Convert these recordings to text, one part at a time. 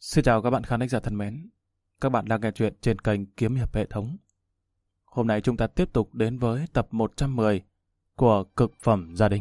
Xin chào các bạn khán thính giả thân mến. Các bạn đang nghe chuyện trên kênh Kiếm Hiệp Hệ Thống. Hôm nay chúng ta tiếp tục đến với tập 110 của Cực Phẩm Gia Đình.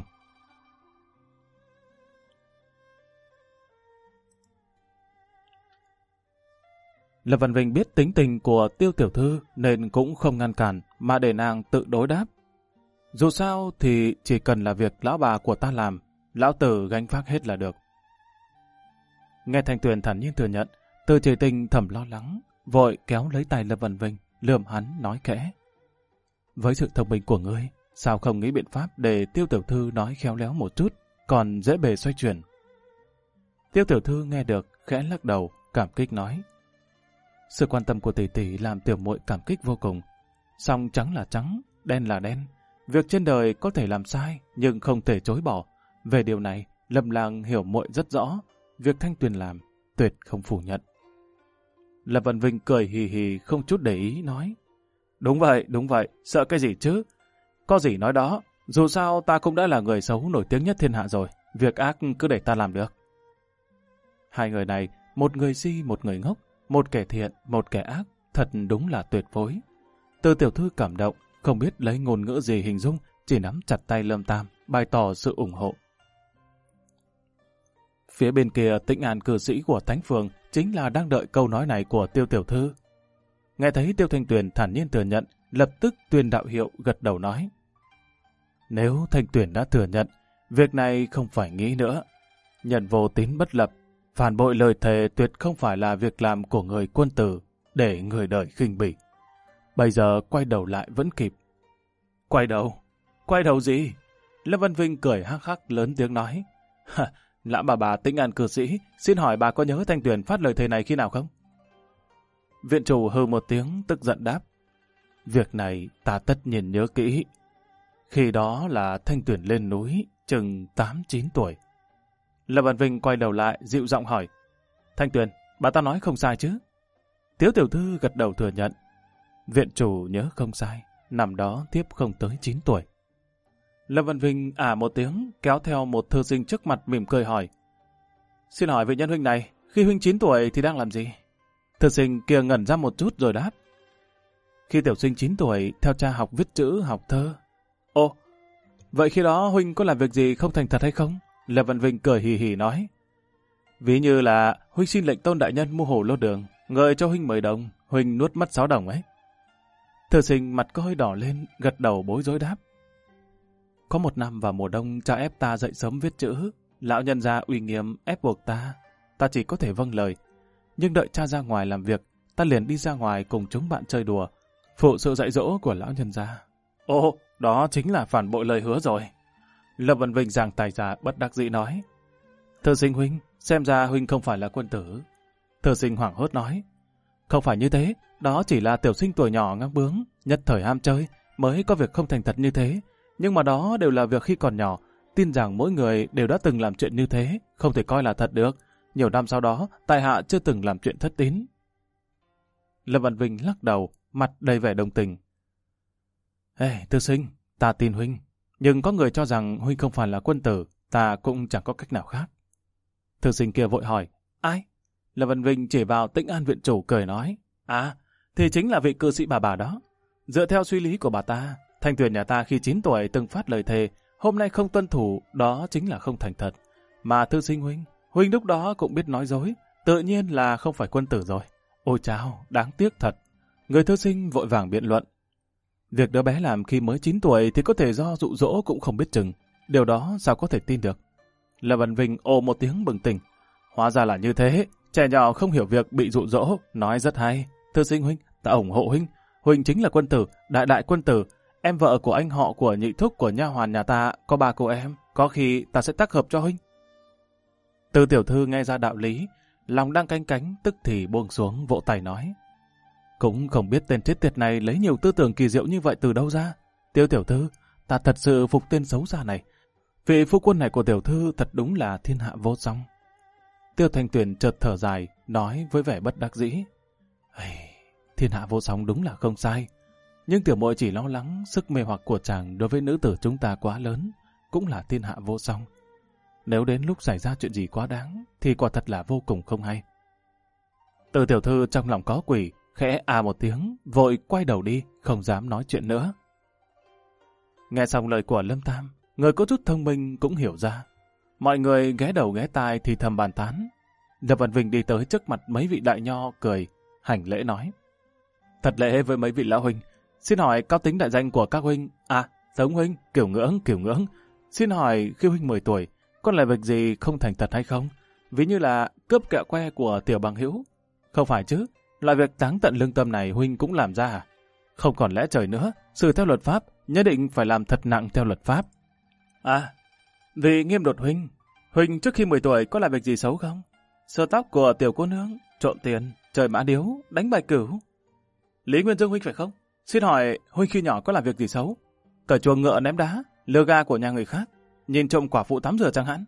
Lâm Văn Vinh biết tính tình của Tiêu Tiểu Thư nên cũng không ngăn cản mà để nàng tự đối đáp. Dù sao thì chỉ cần là việc lão bà của ta làm, lão tử gánh vác hết là được. Nghe Thanh Tuyền thản nhiên thừa nhận, Từ Chỉ Tình thầm lo lắng, vội kéo lấy tay Lâm Văn Vinh, lườm hắn nói khẽ. Với sự thông minh của ngươi, sao không nghĩ biện pháp để Tiêu Tiểu Thư nói khéo léo một chút, còn dễ bề xoay chuyển. Tiêu Tiểu Thư nghe được, khẽ lắc đầu, cảm kích nói. Sự quan tâm của tỷ tỷ làm tiểu muội cảm kích vô cùng. Song trắng là trắng, đen là đen. Việc trên đời có thể làm sai, nhưng không thể chối bỏ. Về điều này, Lâm Lang hiểu muội rất rõ. Việc Thanh Tuyền làm, tuyệt không phủ nhận. Lâm Văn Vinh cười hì hì không chút để ý nói. Đúng vậy, sợ cái gì chứ? Có gì nói đó, dù sao ta cũng đã là người xấu nổi tiếng nhất thiên hạ rồi, việc ác cứ để ta làm được. Hai người này, một người si một người ngốc, một kẻ thiện, một kẻ ác, thật đúng là tuyệt phối. Từ Tiểu Thư cảm động, không biết lấy ngôn ngữ gì hình dung, chỉ nắm chặt tay Lâm Tam, bày tỏ sự ủng hộ. Phía bên kia Tĩnh An cư sĩ của Thánh Phường chính là đang đợi câu nói này của Tiêu Tiểu Thư. Nghe thấy Tiêu Thanh Tuyền thản nhiên thừa nhận, lập tức tuyên đạo hiệu gật đầu nói. Nếu Thanh Tuyền đã thừa nhận, việc này không phải nghĩ nữa. Nhận vô tín bất lập, phản bội lời thề tuyệt không phải là việc làm của người quân tử để người đời khinh bỉ. Bây giờ quay đầu lại vẫn kịp. Quay đầu? Quay đầu gì? Lâm Văn Vinh cười hắc hắc lớn tiếng nói. Lão bà Tĩnh An cư sĩ, xin hỏi bà có nhớ Thanh Tuyền phát lời thề này khi nào không? Viện chủ hừ một tiếng tức giận đáp. Việc này ta tất nhiên nhớ kỹ. Khi đó là Thanh Tuyền lên núi, chừng 8-9 tuổi. Lâm Văn Vinh quay đầu lại, dịu giọng hỏi. Thanh Tuyền, bà ta nói không sai chứ? Tiếu Tiểu Thư gật đầu thừa nhận. Viện chủ nhớ không sai, năm đó tiếp không tới 9 tuổi. Lâm Văn Vinh một tiếng, kéo theo một thư sinh trước mặt mỉm cười hỏi. Xin hỏi vị nhân huynh này, khi huynh 9 tuổi thì đang làm gì? Thư sinh kia ngẩn ra một chút rồi đáp. Khi tiểu sinh 9 tuổi, theo cha học viết chữ, học thơ. Ồ, vậy khi đó huynh có làm việc gì không thành thật hay không? Lâm Văn Vinh cười hì hì nói. Ví như là huynh xin lệnh Tôn đại nhân mua hổ lô đường, ngợi cho huynh 10 đồng, huynh nuốt mất 6 đồng ấy. Thư sinh mặt có hơi đỏ lên, gật đầu bối rối đáp. Có một năm vào mùa đông cha ép ta dậy sớm viết chữ, lão nhân gia uy nghiêm ép buộc ta chỉ có thể vâng lời. Nhưng đợi cha ra ngoài làm việc, ta liền đi ra ngoài cùng chúng bạn chơi đùa, phụ sự dạy dỗ của lão nhân gia. Ồ, đó chính là phản bội lời hứa rồi. Lâm Văn Vinh giang tài giả bất đắc dĩ nói. Thư sinh huynh, xem ra huynh không phải là quân tử. Thư sinh hoảng hốt nói. Không phải như thế, đó chỉ là tiểu sinh tuổi nhỏ ngang bướng, nhất thời ham chơi, mới có việc không thành thật như thế. Nhưng mà đó đều là việc khi còn nhỏ, tin rằng mỗi người đều đã từng làm chuyện như thế, không thể coi là thật được. Nhiều năm sau đó, tại hạ chưa từng làm chuyện thất tín. Lâm Văn Vinh lắc đầu, mặt đầy vẻ đồng tình. Thư sinh, ta tin huynh, nhưng có người cho rằng huynh không phải là quân tử, ta cũng chẳng có cách nào khác. Thư sinh kia vội hỏi, ai? Lâm Văn Vinh chỉ vào Tĩnh An viện chủ cười nói, thì chính là vị cư sĩ bà đó. Dựa theo suy lý của bà ta, Thanh Tuyền nhà ta khi 9 tuổi từng phát lời thề, hôm nay không tuân thủ, đó chính là không thành thật. Mà thư sinh huynh lúc đó cũng biết nói dối, tự nhiên là không phải quân tử rồi. Ôi chao, đáng tiếc thật. Người thư sinh vội vàng biện luận. Việc đứa bé làm khi mới 9 tuổi thì có thể do dụ dỗ cũng không biết chừng. Điều đó sao có thể tin được? Lâm Văn Vinh ồ một tiếng bừng tỉnh. Hóa ra là như thế, trẻ nhỏ không hiểu việc bị dụ dỗ, nói rất hay. Thư sinh huynh, ta ủng hộ huynh. Huynh chính là quân tử, đại quân tử. Em vợ của anh họ của nhị thúc của nha hoàn nhà ta có 3 cô em, có khi ta sẽ tác hợp cho huynh. Từ Tiểu Thư nghe ra đạo lý, lòng đang canh cánh tức thì buông xuống vỗ tay nói. Cũng không biết tên chết tiệt này lấy nhiều tư tưởng kỳ diệu như vậy từ đâu ra. Tiêu Tiểu Thư, ta thật sự phục tên xấu xa này. Vị phu quân này của Tiểu Thư thật đúng là thiên hạ vô song. Tiêu Thanh Tuyền chợt thở dài, nói với vẻ bất đắc dĩ. Thiên hạ vô song đúng là không sai. Nhưng tiểu muội chỉ lo lắng sức mê hoặc của chàng đối với nữ tử chúng ta quá lớn, cũng là thiên hạ vô song. Nếu đến lúc xảy ra chuyện gì quá đáng, thì quả thật là vô cùng không hay. Từ tiểu thư trong lòng có quỷ, khẽ à một tiếng, vội quay đầu đi, không dám nói chuyện nữa. Nghe xong lời của Lâm Tam, người có chút thông minh cũng hiểu ra. Mọi người ghé đầu ghé tai thì thầm bàn tán. Lâm Văn Vinh đi tới trước mặt mấy vị đại nho cười, hành lễ nói. Thật lễ với mấy vị lão huynh, xin hỏi cao tính đại danh của các huynh. À, Tống huynh, Kiểu Ngưỡng. Xin hỏi khi huynh 10 tuổi, có làm việc gì không thành thật hay không? Ví như là cướp kẹo que của tiểu bằng hữu. Không phải chứ, loại việc táng tận lương tâm này huynh cũng làm ra à? Không còn lẽ trời nữa, xử theo luật pháp, nhất định phải làm thật nặng theo luật pháp. À, vì Nghiêm Đột huynh, huynh trước khi 10 tuổi có làm việc gì xấu không? Sờ tóc của tiểu cô nương, trộm tiền, chơi mã điếu, đánh bài cửu. Lý Nguyên Dương huynh phải không? Xin hỏi huynh khi nhỏ có làm việc gì xấu? Cởi chuồng ngựa ném đá, lừa ga của nhà người khác, nhìn trộm quả phụ tắm rửa chẳng hạn.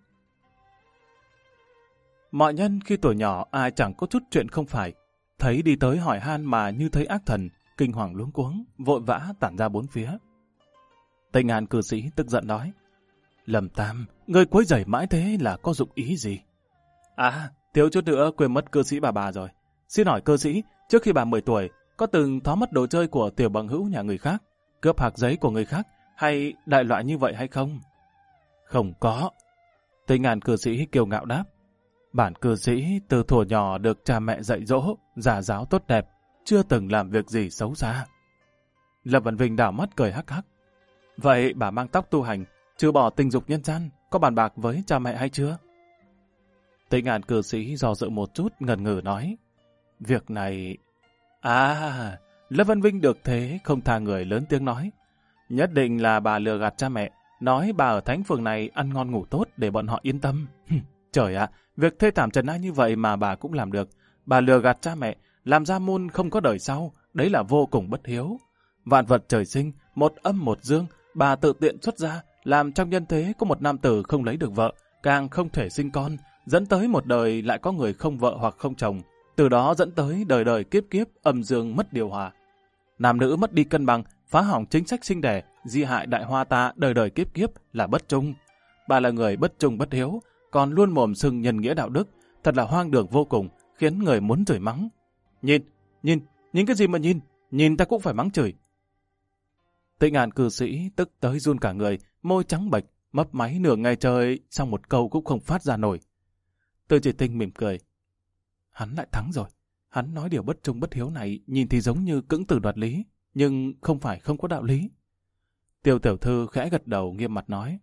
Mọi nhân khi tuổi nhỏ ai chẳng có chút chuyện không phải, thấy đi tới hỏi han mà như thấy ác thần, kinh hoàng luống cuống, vội vã tản ra bốn phía. Tây Ngàn cư sĩ tức giận nói, Lâm Tam, người quấy rầy mãi thế là có dụng ý gì? À, thiếu chút nữa quên mất cư sĩ bà rồi. Xin hỏi cư sĩ, trước khi bà 10 tuổi, có từng thó mất đồ chơi của tiểu bằng hữu nhà người khác, cướp hạc giấy của người khác, hay đại loại như vậy hay không? Không có. Tây Ngàn cư sĩ kiêu ngạo đáp, bản cư sĩ từ thuở nhỏ được cha mẹ dạy dỗ, gia giáo tốt đẹp, chưa từng làm việc gì xấu xa. Lâm Văn Vinh đảo mắt cười hắc hắc. Vậy bà mang tóc tu hành, trừ bỏ tình dục nhân gian, có bàn bạc với cha mẹ hay chưa? Tây Ngàn cư sĩ do dự một chút ngần ngừ nói, việc này... À, Lâm Văn Vinh được thế không tha người lớn tiếng nói, nhất định là bà lừa gạt cha mẹ, nói bà ở thánh phường này ăn ngon ngủ tốt để bọn họ yên tâm. Trời ạ, việc thê thảm trần ai như vậy mà bà cũng làm được. Bà lừa gạt cha mẹ, làm ra môn không có đời sau, đấy là vô cùng bất hiếu. Vạn vật trời sinh, một âm một dương, bà tự tiện xuất ra, làm trong nhân thế có một nam tử không lấy được vợ, càng không thể sinh con, dẫn tới một đời lại có người không vợ hoặc không chồng, từ đó dẫn tới đời đời kiếp kiếp âm dương mất điều hòa. Nam nữ mất đi cân bằng, phá hỏng chính sách sinh đẻ, di hại đại hoa ta đời đời kiếp kiếp là bất trung. Bà là người bất trung bất hiếu, còn luôn mồm xưng nhân nghĩa đạo đức, thật là hoang đường vô cùng, khiến người muốn chửi mắng. Nhìn cái gì mà nhìn ta cũng phải mắng chửi. Tây Ngàn cư sĩ tức tới run cả người, môi trắng bệch, mấp máy nửa ngày trời, xong một câu cũng không phát ra nổi. Từ Chỉ Tinh mỉm cười. Hắn lại thắng rồi. Hắn nói điều bất trung bất hiếu này nhìn thì giống như cưỡng từ đoạt lý, nhưng không phải không có đạo lý. Tiêu tiểu thư khẽ gật đầu nghiêm mặt nói.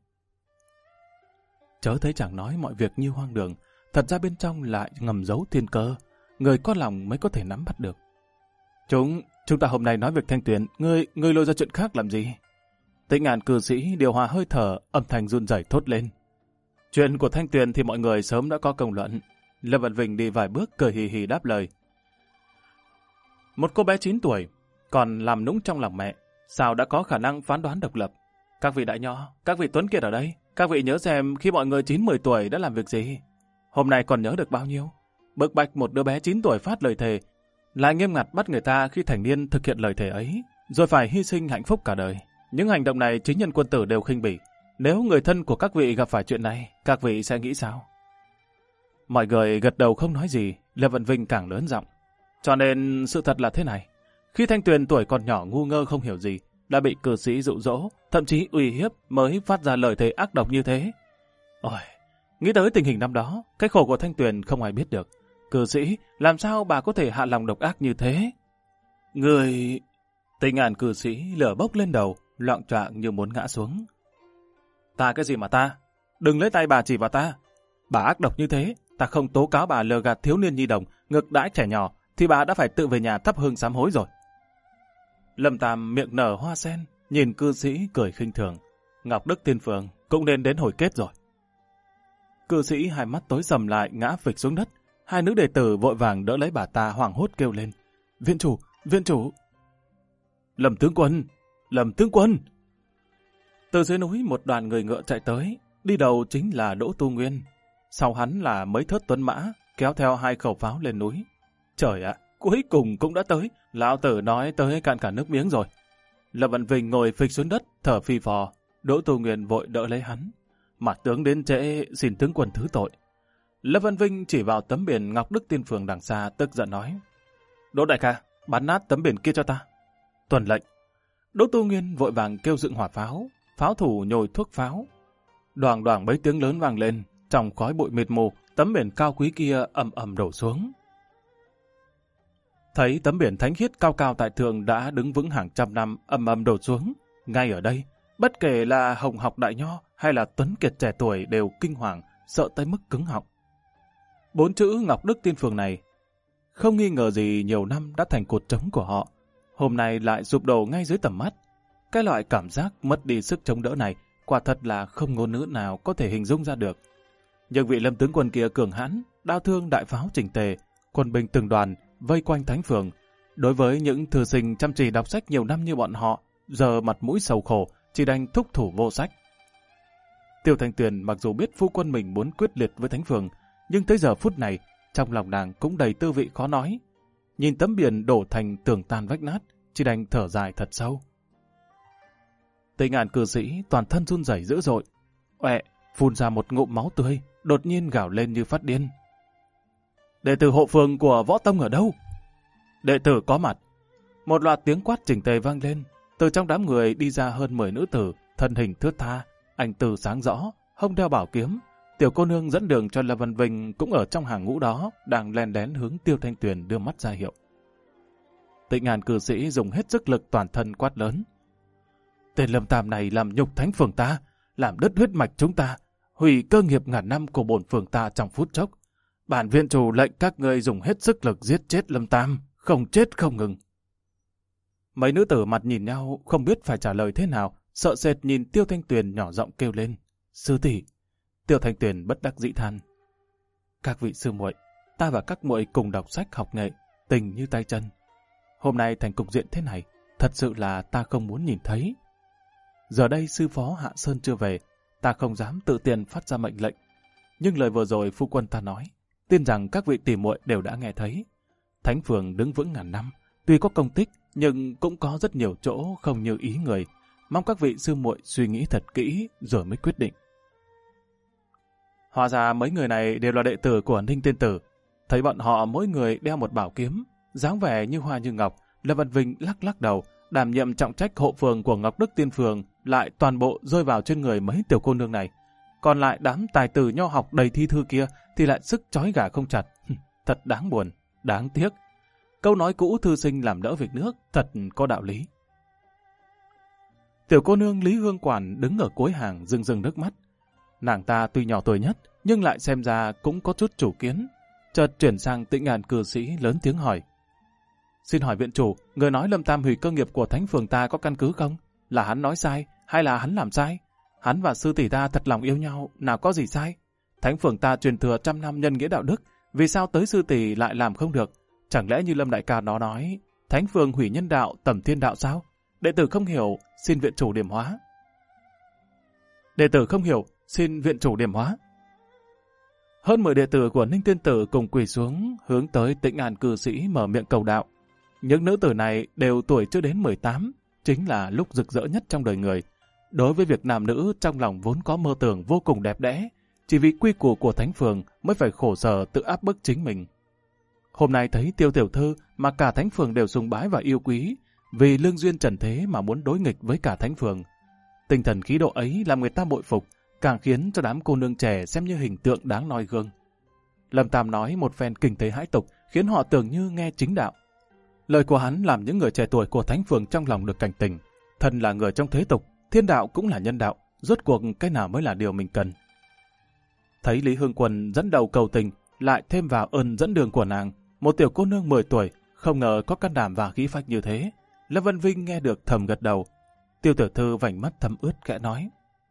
Chớ thấy chàng nói mọi việc như hoang đường, thật ra bên trong lại ngầm giấu thiên cơ, người có lòng mới có thể nắm bắt được. Chúng ta hôm nay nói việc Thanh Tuyền, ngươi lôi ra chuyện khác làm gì? Tây Ngàn cư sĩ điều hòa hơi thở, âm thanh run rẩy thốt lên. Chuyện của Thanh Tuyền thì mọi người sớm đã có công luận. Lâm Văn Vinh đi vài bước cười hì hì đáp lời. Một cô bé 9 tuổi, còn làm nũng trong lòng mẹ, sao đã có khả năng phán đoán độc lập? Các vị đại nho, các vị tuấn kiệt ở đây, các vị nhớ xem khi mọi người 9-10 tuổi đã làm việc gì? Hôm nay còn nhớ được bao nhiêu? Bực bạch một đứa bé 9 tuổi phát lời thề, lại nghiêm ngặt bắt người ta khi thành niên thực hiện lời thề ấy, rồi phải hy sinh hạnh phúc cả đời. Những hành động này chính nhân quân tử đều khinh bỉ. Nếu người thân của các vị gặp phải chuyện này, các vị sẽ nghĩ sao? Mọi người gật đầu không nói gì, Lâm Văn Vinh càng lớn giọng. Cho nên sự thật là thế này. Khi Thanh Tuyền tuổi còn nhỏ ngu ngơ không hiểu gì, đã bị cư sĩ dụ dỗ, thậm chí uy hiếp mới phát ra lời thề ác độc như thế. Ôi, nghĩ tới tình hình năm đó, cái khổ của Thanh Tuyền không ai biết được. Cư sĩ, làm sao bà có thể hạ lòng độc ác như thế? Người... Tây Ngàn cư sĩ lửa bốc lên đầu, loạng choạng như muốn ngã xuống. Ta cái gì mà ta? Đừng lấy tay bà chỉ vào ta. Bà ác độc như thế, ta không tố cáo bà lừa gạt thiếu niên nhi đồng, ngược đãi trẻ nhỏ, thì bà đã phải tự về nhà thắp hương sám hối rồi. Lâm Tam miệng nở hoa sen, nhìn cư sĩ cười khinh thường. Ngọc Đức Tiên Phường cũng nên đến hồi kết rồi. Cư sĩ hai mắt tối sầm lại ngã phịch xuống đất. Hai nữ đệ tử vội vàng đỡ lấy bà ta hoảng hốt kêu lên. Viện chủ. Lâm tướng quân. Từ dưới núi một đoàn người ngựa chạy tới, đi đầu chính là Đỗ Tu Nguyên. Sau hắn là mấy thớt tuấn mã, kéo theo 2 khẩu pháo lên núi. Trời ạ, cuối cùng cũng đã tới, lão tử nói tới cạn cả nước miếng rồi. Lâm Văn Vinh ngồi phịch xuống đất, thở phì phò. Đỗ Tu Nguyên vội đỡ lấy hắn. Mặt tướng đến trễ, xin tướng quân thứ tội. Lâm Văn Vinh chỉ vào tấm biển Ngọc Đức Tiên Phường đằng xa, tức giận nói. Đỗ đại ca, bắn nát tấm biển kia cho ta. Tuần lệnh. Đỗ Tu Nguyên vội vàng kêu dựng hỏa pháo, pháo thủ nhồi thuốc pháo. Đoàng đoàng mấy tiếng lớn vang lên, trong khói bụi mịt mù, tấm biển cao quý kia ầm ầm đổ xuống. Thấy tấm biển thánh khiết cao cao tại thượng đã đứng vững hàng trăm năm ầm ầm đổ xuống, ngay ở đây, bất kể là Hồng Học Đại Nho hay là Tuấn Kiệt trẻ tuổi đều kinh hoàng, sợ tới mức cứng họng. 4 chữ Ngọc Đức Tiên Phường này, không nghi ngờ gì nhiều năm đã thành cột trống của họ, hôm nay lại sụp đổ ngay dưới tầm mắt. Cái loại cảm giác mất đi sức chống đỡ này, quả thật là không ngôn ngữ nào có thể hình dung ra được. Nhưng vị Lâm tướng quân kia cường hãn, đao thương đại pháo chỉnh tề, quân binh từng đoàn vây quanh thánh phường. Đối với những thư sinh chăm chỉ đọc sách nhiều năm như bọn họ, giờ mặt mũi sầu khổ, chỉ đành thúc thủ vô sách. Tiêu Thanh Tuyền mặc dù biết phu quân mình muốn quyết liệt với thánh phường, nhưng tới giờ phút này, trong lòng nàng cũng đầy tư vị khó nói. Nhìn tấm biển đổ thành tường tan vách nát, chỉ đành thở dài thật sâu. Tây Ngạn cư sĩ toàn thân run rẩy dữ dội, oẹ phun ra một ngụm máu tươi, đột nhiên gào lên như phát điên. Đệ tử hộ phường của Võ Tông ở đâu? Đệ tử có mặt. Một loạt tiếng quát chỉnh tề vang lên. Từ trong đám người đi ra hơn 10 nữ tử, thân hình thướt tha, anh tư sáng rõ, hông đeo bảo kiếm. Tiểu cô nương dẫn đường cho Lâm Văn Vinh cũng ở trong hàng ngũ đó, đang len đén hướng Tiêu Thanh Tuyền đưa mắt ra hiệu. Tịnh Ngàn cư sĩ dùng hết sức lực toàn thân quát lớn. Tên Lâm Tam này làm nhục thánh phường ta, làm đứt huyết mạch chúng ta, hủy cơ nghiệp ngàn năm của bổn phường ta trong phút chốc. Bản viện chủ lệnh các ngươi dùng hết sức lực giết chết Lâm Tam, không chết không ngừng. Mấy nữ tử mặt nhìn nhau, không biết phải trả lời thế nào, sợ sệt nhìn Tiêu Thanh Tuyền nhỏ giọng kêu lên. Sư tỷ. Tiêu Thanh Tuyền bất đắc dĩ than. Các vị sư muội, ta và các muội cùng đọc sách học nghệ, tình như tay chân. Hôm nay thành cục diện thế này, thật sự là ta không muốn nhìn thấy. Giờ đây sư phó Hạ Sơn chưa về, ta không dám tự tiền phát ra mệnh lệnh. Nhưng lời vừa rồi phu quân ta nói, tin rằng các vị tỷ muội đều đã nghe thấy. Thánh phường đứng vững ngàn năm, tuy có công tích, nhưng cũng có rất nhiều chỗ không như ý người. Mong các vị sư muội suy nghĩ thật kỹ rồi mới quyết định. Hóa ra mấy người này đều là đệ tử của Ninh Tiên Tử. Thấy bọn họ mỗi người đeo một bảo kiếm, dáng vẻ như hoa như ngọc, Lâm Văn Vinh lắc lắc đầu, đảm nhiệm trọng trách hộ phường của Ngọc Đức Tiên Phường lại toàn bộ rơi vào trên người mấy tiểu cô nương này. Còn lại đám tài tử nho học đầy thi thư kia thì lại sức trói gà không chặt. Thật đáng buồn, đáng tiếc. Câu nói cũ thư sinh làm đỡ việc nước thật có đạo lý. Tiểu cô nương Lý Hương Quản đứng ở cuối hàng rưng rưng nước mắt. Nàng ta tuy nhỏ tuổi nhất nhưng lại xem ra cũng có chút chủ kiến. Chợt chuyển sang Tịnh Ngàn cư sĩ lớn tiếng hỏi. Xin hỏi viện chủ, người nói Lâm Tam hủy cơ nghiệp của thánh phường ta có căn cứ không? Là hắn nói sai hay là hắn làm sai? Hắn và sư tỷ ta thật lòng yêu nhau, nào có gì sai? Thánh phường ta truyền thừa 100 năm nhân nghĩa đạo đức, vì sao tới sư tỷ lại làm không được? Chẳng lẽ như Lâm đại ca nó nói, thánh phường hủy nhân đạo, tầm thiên đạo sao? Đệ tử không hiểu, xin viện chủ điểm hóa. Đệ tử không hiểu, xin viện chủ điểm hóa. Hơn 10 đệ tử của Ninh Tiên Tử cùng quỳ xuống, hướng tới Tịnh Ngàn cư sĩ mở miệng cầu đạo. Những nữ tử này đều tuổi chưa đến 18, chính là lúc rực rỡ nhất trong đời người. Đối với việc nam nữ trong lòng vốn có mơ tưởng vô cùng đẹp đẽ, chỉ vì quy củ của thánh phường mới phải khổ sở tự áp bức chính mình. Hôm nay thấy Tiêu tiểu thư mà cả thánh phường đều sùng bái và yêu quý, vì lương duyên trần thế mà muốn đối nghịch với cả thánh phường. Tinh thần khí độ ấy làm người ta bội phục, càng khiến cho đám cô nương trẻ xem như hình tượng đáng noi gương. Lâm Tam nói một phen kinh thế hãi tục, khiến họ tưởng như nghe chính đạo. Lời của hắn làm những người trẻ tuổi của thánh phường trong lòng được cảnh tỉnh. Thân là người trong thế tục, thiên đạo cũng là nhân đạo, rốt cuộc cái nào mới là điều mình cần. Thấy Lý Hương Quân dẫn đầu cầu tình, lại thêm vào ơn dẫn đường của nàng, một tiểu cô nương 10 tuổi, không ngờ có can đảm và khí phách như thế. Lâm Văn Vinh nghe được thầm gật đầu. Tiêu tiểu thư vành mắt thấm ướt khẽ nói.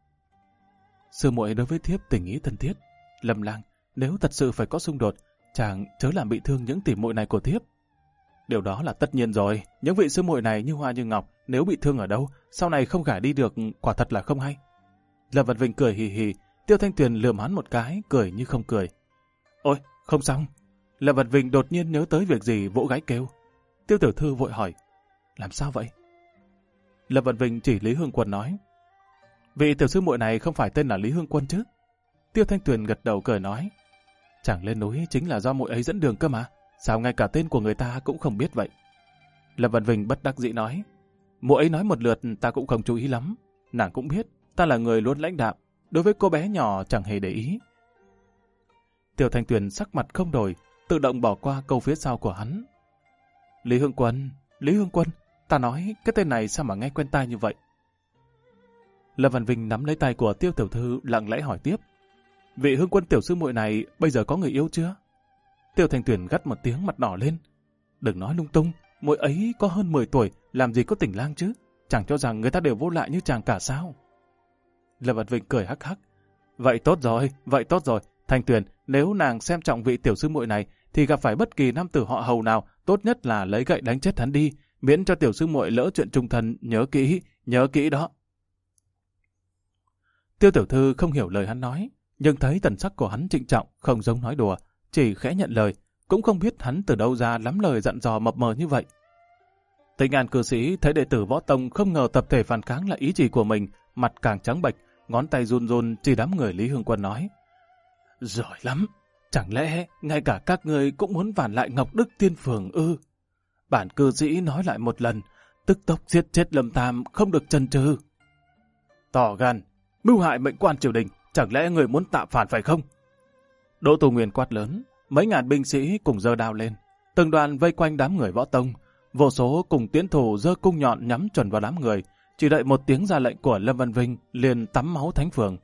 Sư muội đối với thiếp tình ý thân thiết. Lâm lang, nếu thật sự phải có xung đột, chàng chớ làm bị thương những tỉ muội này của thiếp. Điều đó là tất nhiên rồi, những vị sư muội này như hoa như ngọc, nếu bị thương ở đâu, sau này không gả đi được, quả thật là không hay. Lâm Văn Vinh cười hì hì, Tiêu Thanh Tuyền lườm hắn một cái, cười như không cười. Ôi, không xong. Lâm Văn Vinh đột nhiên nhớ tới việc gì vỗ gáy kêu. Tiêu tiểu thư vội hỏi, làm sao vậy? Lâm Văn Vinh chỉ Lý Hương Quân nói, vị tiểu sư muội này không phải tên là Lý Hương Quân chứ? Tiêu Thanh Tuyền gật đầu cười nói, Chẳng lên núi chính là do muội ấy dẫn đường cơ mà. Sao ngay cả tên của người ta cũng không biết vậy? Lâm Văn Vinh bất đắc dĩ nói. Muội ấy nói một lượt ta cũng không chú ý lắm. Nàng cũng biết ta là người luôn lãnh đạm, đối với cô bé nhỏ chẳng hề để ý. Tiêu Thanh Tuyền sắc mặt không đổi, tự động bỏ qua câu phía sau của hắn. Lý Hương Quân, ta nói cái tên này sao mà nghe quen tai như vậy? Lâm Văn Vinh nắm lấy tay của Tiêu tiểu thư lặng lẽ hỏi tiếp. Vị Hương Quân tiểu sư muội này bây giờ có người yêu chưa? Tiêu Thanh Tuyền gắt một tiếng, mặt đỏ lên. Đừng nói lung tung, muội ấy có hơn 10 tuổi, làm gì có tình lang chứ? Chẳng cho rằng người ta đều vô lại như chàng cả sao? Lâm Văn Vinh cười hắc hắc. Vậy tốt rồi, Thanh Tuyền, nếu nàng xem trọng vị tiểu sư muội này, thì gặp phải bất kỳ nam tử họ Hầu nào, tốt nhất là lấy gậy đánh chết hắn đi, miễn cho tiểu sư muội lỡ chuyện trung thân, nhớ kỹ đó. Tiêu tiểu thư không hiểu lời hắn nói, nhưng thấy thần sắc của hắn trịnh trọng, không giống nói đùa, chỉ khẽ nhận lời, cũng không biết hắn từ đâu ra lắm lời dặn dò mập mờ như vậy. Tĩnh An cư sĩ thấy đệ tử võ tông không ngờ tập thể phản kháng là ý chỉ của mình, mặt càng trắng bệch, ngón tay run run chỉ đám người Lý Hương Quân nói. Giỏi lắm, chẳng lẽ ngay cả các ngươi cũng muốn phản lại Ngọc Đức Tiên Phường ư? Bản cư sĩ nói lại một lần, tức tốc giết chết Lâm Tam không được chần chừ. Tỏ gan, mưu hại mệnh quan triều đình, chẳng lẽ người muốn tạo phản phải không? Đỗ Tu Nguyên quát lớn, mấy ngàn binh sĩ cùng giơ đao lên, từng đoàn vây quanh đám người võ tông, vô số cùng tiến thủ giơ cung nhọn nhắm chuẩn vào đám người, chỉ đợi một tiếng ra lệnh của Lâm Văn Vinh liền tắm máu thánh phường.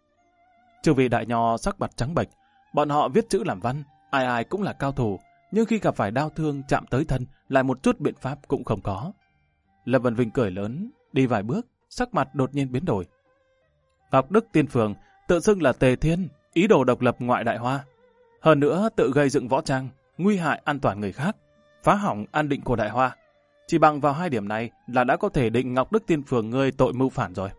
Chư vị đại nho sắc mặt trắng bệch, bọn họ viết chữ làm văn, ai ai cũng là cao thủ, nhưng khi gặp phải đao thương chạm tới thân lại một chút biện pháp cũng không có. Lâm Văn Vinh cười lớn, đi vài bước, sắc mặt đột nhiên biến đổi. Ngọc Đức Tiên Phường tự xưng là Tề Thiên, ý đồ độc lập ngoại đại hoa. Hơn nữa tự gây dựng võ trang, nguy hại an toàn người khác, phá hỏng an định của đại hoa. Chỉ bằng vào hai điểm này là đã có thể định Ngọc Đức Tiên Phường ngươi tội mưu phản rồi.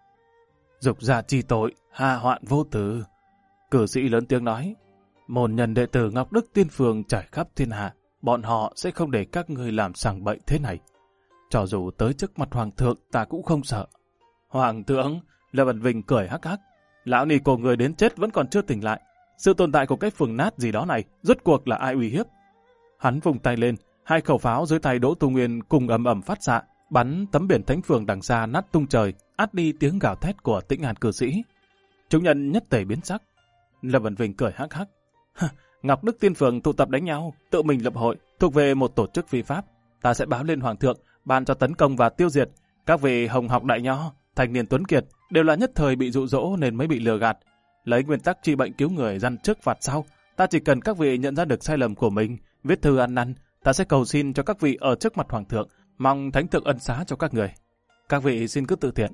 Dục gia chi tội, hà hoạn vô tử. Cử sĩ lớn tiếng nói, môn nhân đệ tử Ngọc Đức Tiên Phường trải khắp thiên hạ, bọn họ sẽ không để các ngươi làm sằng bậy thế này. Cho dù tới trước mặt hoàng thượng ta cũng không sợ. Hoàng thượng, Lâm Văn Vinh cười hắc hắc, lão nì của người đến chết vẫn còn chưa tỉnh lại. Sự tồn tại của cái phường nát gì đó này, rốt cuộc là ai uy hiếp? Hắn vùng tay lên, hai khẩu pháo dưới tay Đỗ Tu Nguyên cùng ầm ầm phát xạ, bắn tấm biển thánh phường đằng xa nát tung trời, át đi tiếng gào thét của Tĩnh An cư sĩ. Chúng nhân nhất tề biến sắc. Lâm Văn Vinh cười hắc hắc. Ngọc Đức Tiên Phường tụ tập đánh nhau, tự mình lập hội, thuộc về một tổ chức phi pháp. Ta sẽ báo lên hoàng thượng, ban cho tấn công và tiêu diệt. Các vị hồng học đại nho, thanh niên tuấn kiệt đều là nhất thời bị dụ dỗ nên mới bị lừa gạt. Lấy nguyên tắc trị bệnh cứu người dăn trước phạt sau, ta chỉ cần các vị nhận ra được sai lầm của mình, viết thư ăn năn, ta sẽ cầu xin cho các vị ở trước mặt hoàng thượng, mong thánh thượng ân xá cho các người. Các vị xin cứ tự thiện.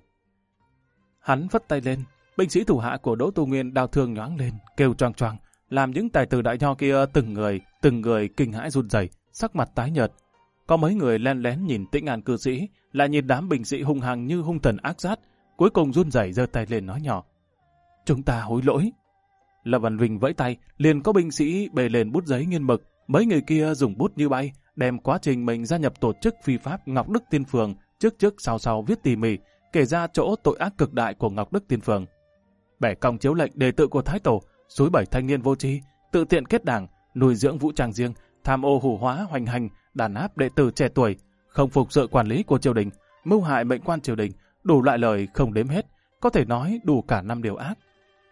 Hắn phất tay lên, binh sĩ thủ hạ của Đỗ Tu Nguyên đao thương nhoáng lên, kêu choang choang, làm những tài tử đại nho kia từng người kinh hãi run rẩy, sắc mặt tái nhợt. Có mấy người len lén nhìn Tĩnh An cư sĩ, lại nhìn đám binh sĩ hung hăng như hung thần ác sát, cuối cùng run rẩy giơ tay lên nói nhỏ: "Chúng ta hối lỗi." Lâm Văn Vinh vẫy tay, liền có binh sĩ bê lên bút giấy nghiên mực, mấy người kia dùng bút như bay, đem quá trình mình gia nhập tổ chức phi pháp Ngọc Đức Tiên Phường trước sau viết tỉ mỉ, kể ra chỗ tội ác cực đại của Ngọc Đức Tiên Phường. Bẻ cong chiếu lệnh đề tự của Thái Tổ, xúi bẩy thanh niên vô tri, tự tiện kết đảng, nuôi dưỡng vũ trang riêng, tham ô hủ hóa hoành hành, đàn áp đệ tử trẻ tuổi, không phục sự quản lý của triều đình, mưu hại mệnh quan triều đình, đủ loại lời không đếm hết, có thể nói đủ cả 5 điều ác.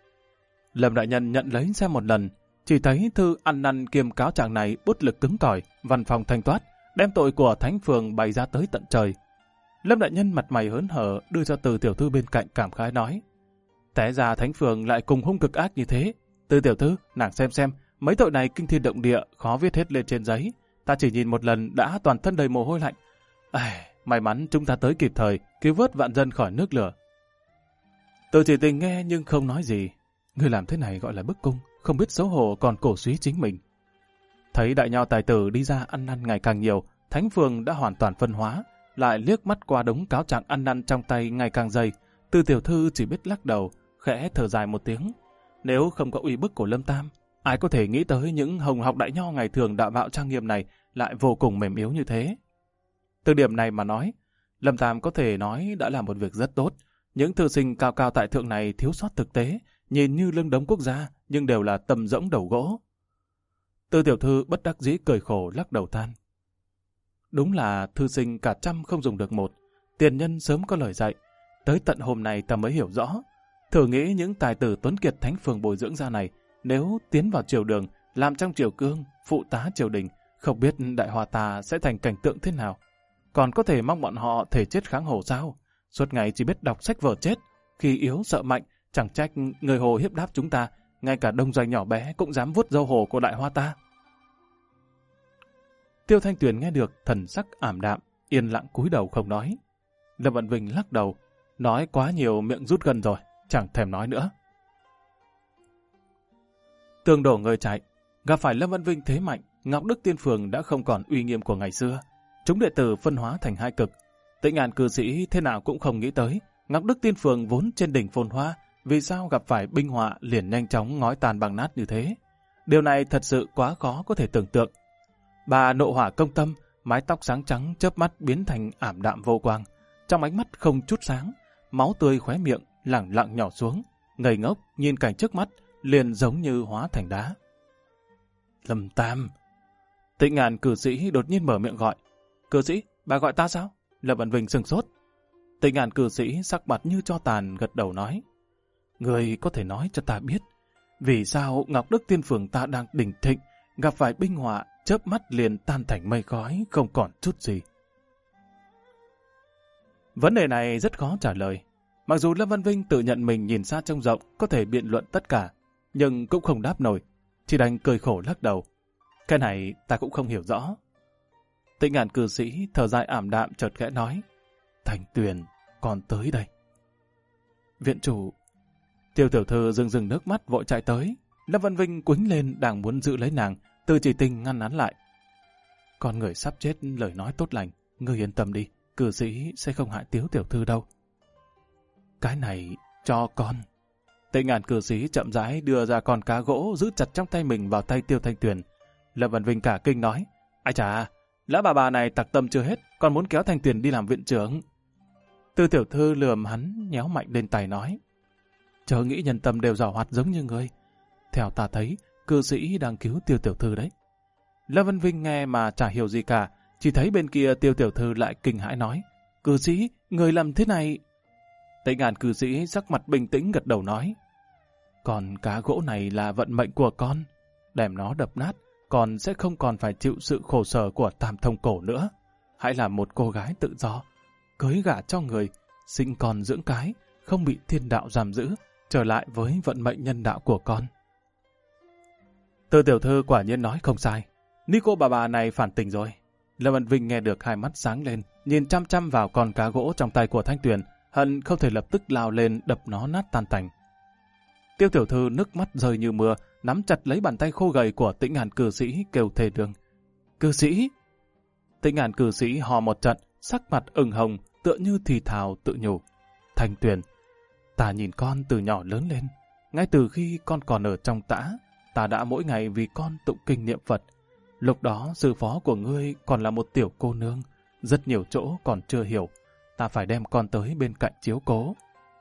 Lâm đại nhân nhận lấy xem một lần, chỉ thấy thư ăn năn kiêm cáo trạng này bút lực cứng cỏi, văn phòng thanh toát, đem tội của Thánh Phường bày ra tới tận trời. Lâm đại nhân mặt mày hớn hở đưa cho Từ tiểu thư bên cạnh cảm khái nói: "Té ra Thánh Phường lại cùng hung cực ác như thế. Từ tiểu thư, nàng xem, mấy tội này kinh thiên động địa, khó viết hết lên trên giấy. Ta chỉ nhìn một lần đã toàn thân đầy mồ hôi lạnh. May mắn chúng ta tới kịp thời, cứu vớt vạn dân khỏi nước lửa." Từ Chỉ Tình nghe nhưng không nói gì. Người làm thế này gọi là bức cung, không biết xấu hổ còn cổ suý chính mình. Thấy đại nho tài tử đi ra ăn năn ngày càng nhiều, Thánh Phường đã hoàn toàn phân hóa, lại liếc mắt qua đống cáo trạng ăn năn trong tay ngày càng dày. Từ tiểu thư chỉ biết lắc đầu, khẽ thở dài một tiếng. Nếu không có uy bức của Lâm Tam, ai có thể nghĩ tới những hồng học đại nho ngày thường đạo mạo trang nghiêm này lại vô cùng mềm yếu như thế. Từ điểm này mà nói, Lâm Tam có thể nói đã làm một việc rất tốt. Những thư sinh cao cao tại thượng này thiếu sót thực tế, nhìn như lưng đống quốc gia, nhưng đều là tầm rỗng đầu gỗ. Tư tiểu thư bất đắc dĩ cười khổ lắc đầu than. Đúng là thư sinh cả trăm không dùng được một, tiền nhân sớm có lời dạy. Tới tận hôm nay ta mới hiểu rõ. Thử nghĩ những tài tử tuấn kiệt thánh phường bồi dưỡng ra này, nếu tiến vào triều đường, làm trong triều cương, phụ tá triều đình, không biết đại hoa ta sẽ thành cảnh tượng thế nào. Còn có thể mong bọn họ thể chết kháng hồ sao? Suốt ngày chỉ biết đọc sách vở chết, khi yếu sợ mạnh, chẳng trách người hồ hiếp đáp chúng ta, ngay cả đông doanh nhỏ bé cũng dám vuốt râu hồ của đại hoa ta. Tiêu Thanh Tuyền nghe được thần sắc ảm đạm, yên lặng cúi đầu không nói. Lâm Vận Vinh lắc đầu, nói quá nhiều miệng rút gần rồi, chẳng thèm nói nữa. Tường đổ người chạy, gặp phải Lâm Vận Vinh thế mạnh, Ngọc Đức Tiên Phường đã không còn uy nghiêm của ngày xưa. Chúng đệ tử phân hóa thành hai cực. Tĩnh An cư sĩ thế nào cũng không nghĩ tới, Ngọc Đức Tiên Phường vốn trên đỉnh phồn hoa, vì sao gặp phải binh họa liền nhanh chóng ngói tàn bằng nát như thế. Điều này thật sự quá khó có thể tưởng tượng. Bà nộ hỏa công tâm, mái tóc sáng trắng chớp mắt biến thành ảm đạm vô quang, trong ánh mắt không chút sáng, máu tươi khóe miệng lẳng lặng nhỏ xuống, ngây ngốc nhìn cảnh trước mắt liền giống như hóa thành đá. Lâm Tam. Tĩnh Ngàn cử sĩ đột nhiên mở miệng gọi. Cử sĩ, bà gọi ta sao? Lâm Vận Vinh sửng sốt. Tĩnh Ngàn cử sĩ sắc mặt như tro tàn gật đầu nói. Người có thể nói cho ta biết, vì sao Ngọc Đức Tiên Phường ta đang đỉnh thịnh, gặp phải binh họa, chớp mắt liền tan thành mây khói, không còn chút gì. Vấn đề này rất khó trả lời. Mặc dù Lâm Văn Vinh tự nhận mình nhìn xa trông rộng, có thể biện luận tất cả, nhưng cũng không đáp nổi, chỉ đành cười khổ lắc đầu. Cái này ta cũng không hiểu rõ. Tĩnh Ngàn cư sĩ thở dài ảm đạm chợt khẽ nói. Thành Tuyền, còn tới đây. Viện chủ. Tiêu tiểu thư rưng nước mắt vội chạy tới. Lâm Văn Vinh quýnh lên đang muốn giữ lấy nàng, Từ Chỉ Tình ngăn nắn lại. Con người sắp chết lời nói tốt lành, ngươi yên tâm đi, cư sĩ sẽ không hại Tiếu tiểu thư đâu. Cái này cho con. Tĩnh Ngàn cư sĩ chậm rãi đưa ra con cá gỗ giữ chặt trong tay mình vào tay Tiêu Thanh Tuyền. Lâm Văn Vinh cả kinh nói, ai chà, lão bà này tặc tâm chưa hết, còn muốn kéo Thanh Tuyền đi làm viện trưởng. Tư tiểu thư lườm hắn nhéo mạnh lên tay nói, chớ nghĩ nhân tâm đều giàu hoạt giống như ngươi. Theo ta thấy, cư sĩ đang cứu Tiêu tiểu thư đấy. Lâm Văn Vinh nghe mà chả hiểu gì cả, chỉ thấy bên kia Tiêu tiểu thư lại kinh hãi nói, cư sĩ, người làm thế này. Tĩnh Ngàn cư sĩ sắc mặt bình tĩnh gật đầu nói, còn cá gỗ này là vận mệnh của con, đem nó đập nát, con sẽ không còn phải chịu sự khổ sở của Tam Thông Cổ nữa. Hãy là một cô gái tự do, cưới gả cho người, sinh con dưỡng cái, không bị thiên đạo giam giữ, trở lại với vận mệnh nhân đạo của con. Tư tiểu thư quả nhiên nói không sai, ni cô bà này phản tình rồi. Lâm Văn Vinh nghe được hai mắt sáng lên, nhìn chăm chăm vào con cá gỗ trong tay của Thanh Tuyền, hận không thể lập tức lao lên đập nó nát tan tành. Tiêu tiểu thư nước mắt rơi như mưa, nắm chặt lấy bàn tay khô gầy của Tĩnh Ngàn cư sĩ kêu thê lương. Cư sĩ! Tĩnh Ngàn cư sĩ hò một trận, sắc mặt ửng hồng, tựa như thì thào tự nhủ. Thanh Tuyền, ta nhìn con từ nhỏ lớn lên, ngay từ khi con còn ở trong tã, ta đã mỗi ngày vì con tụng kinh niệm Phật. Lúc đó sư phó của ngươi còn là một tiểu cô nương, rất nhiều chỗ còn chưa hiểu, ta phải đem con tới bên cạnh chiếu cố.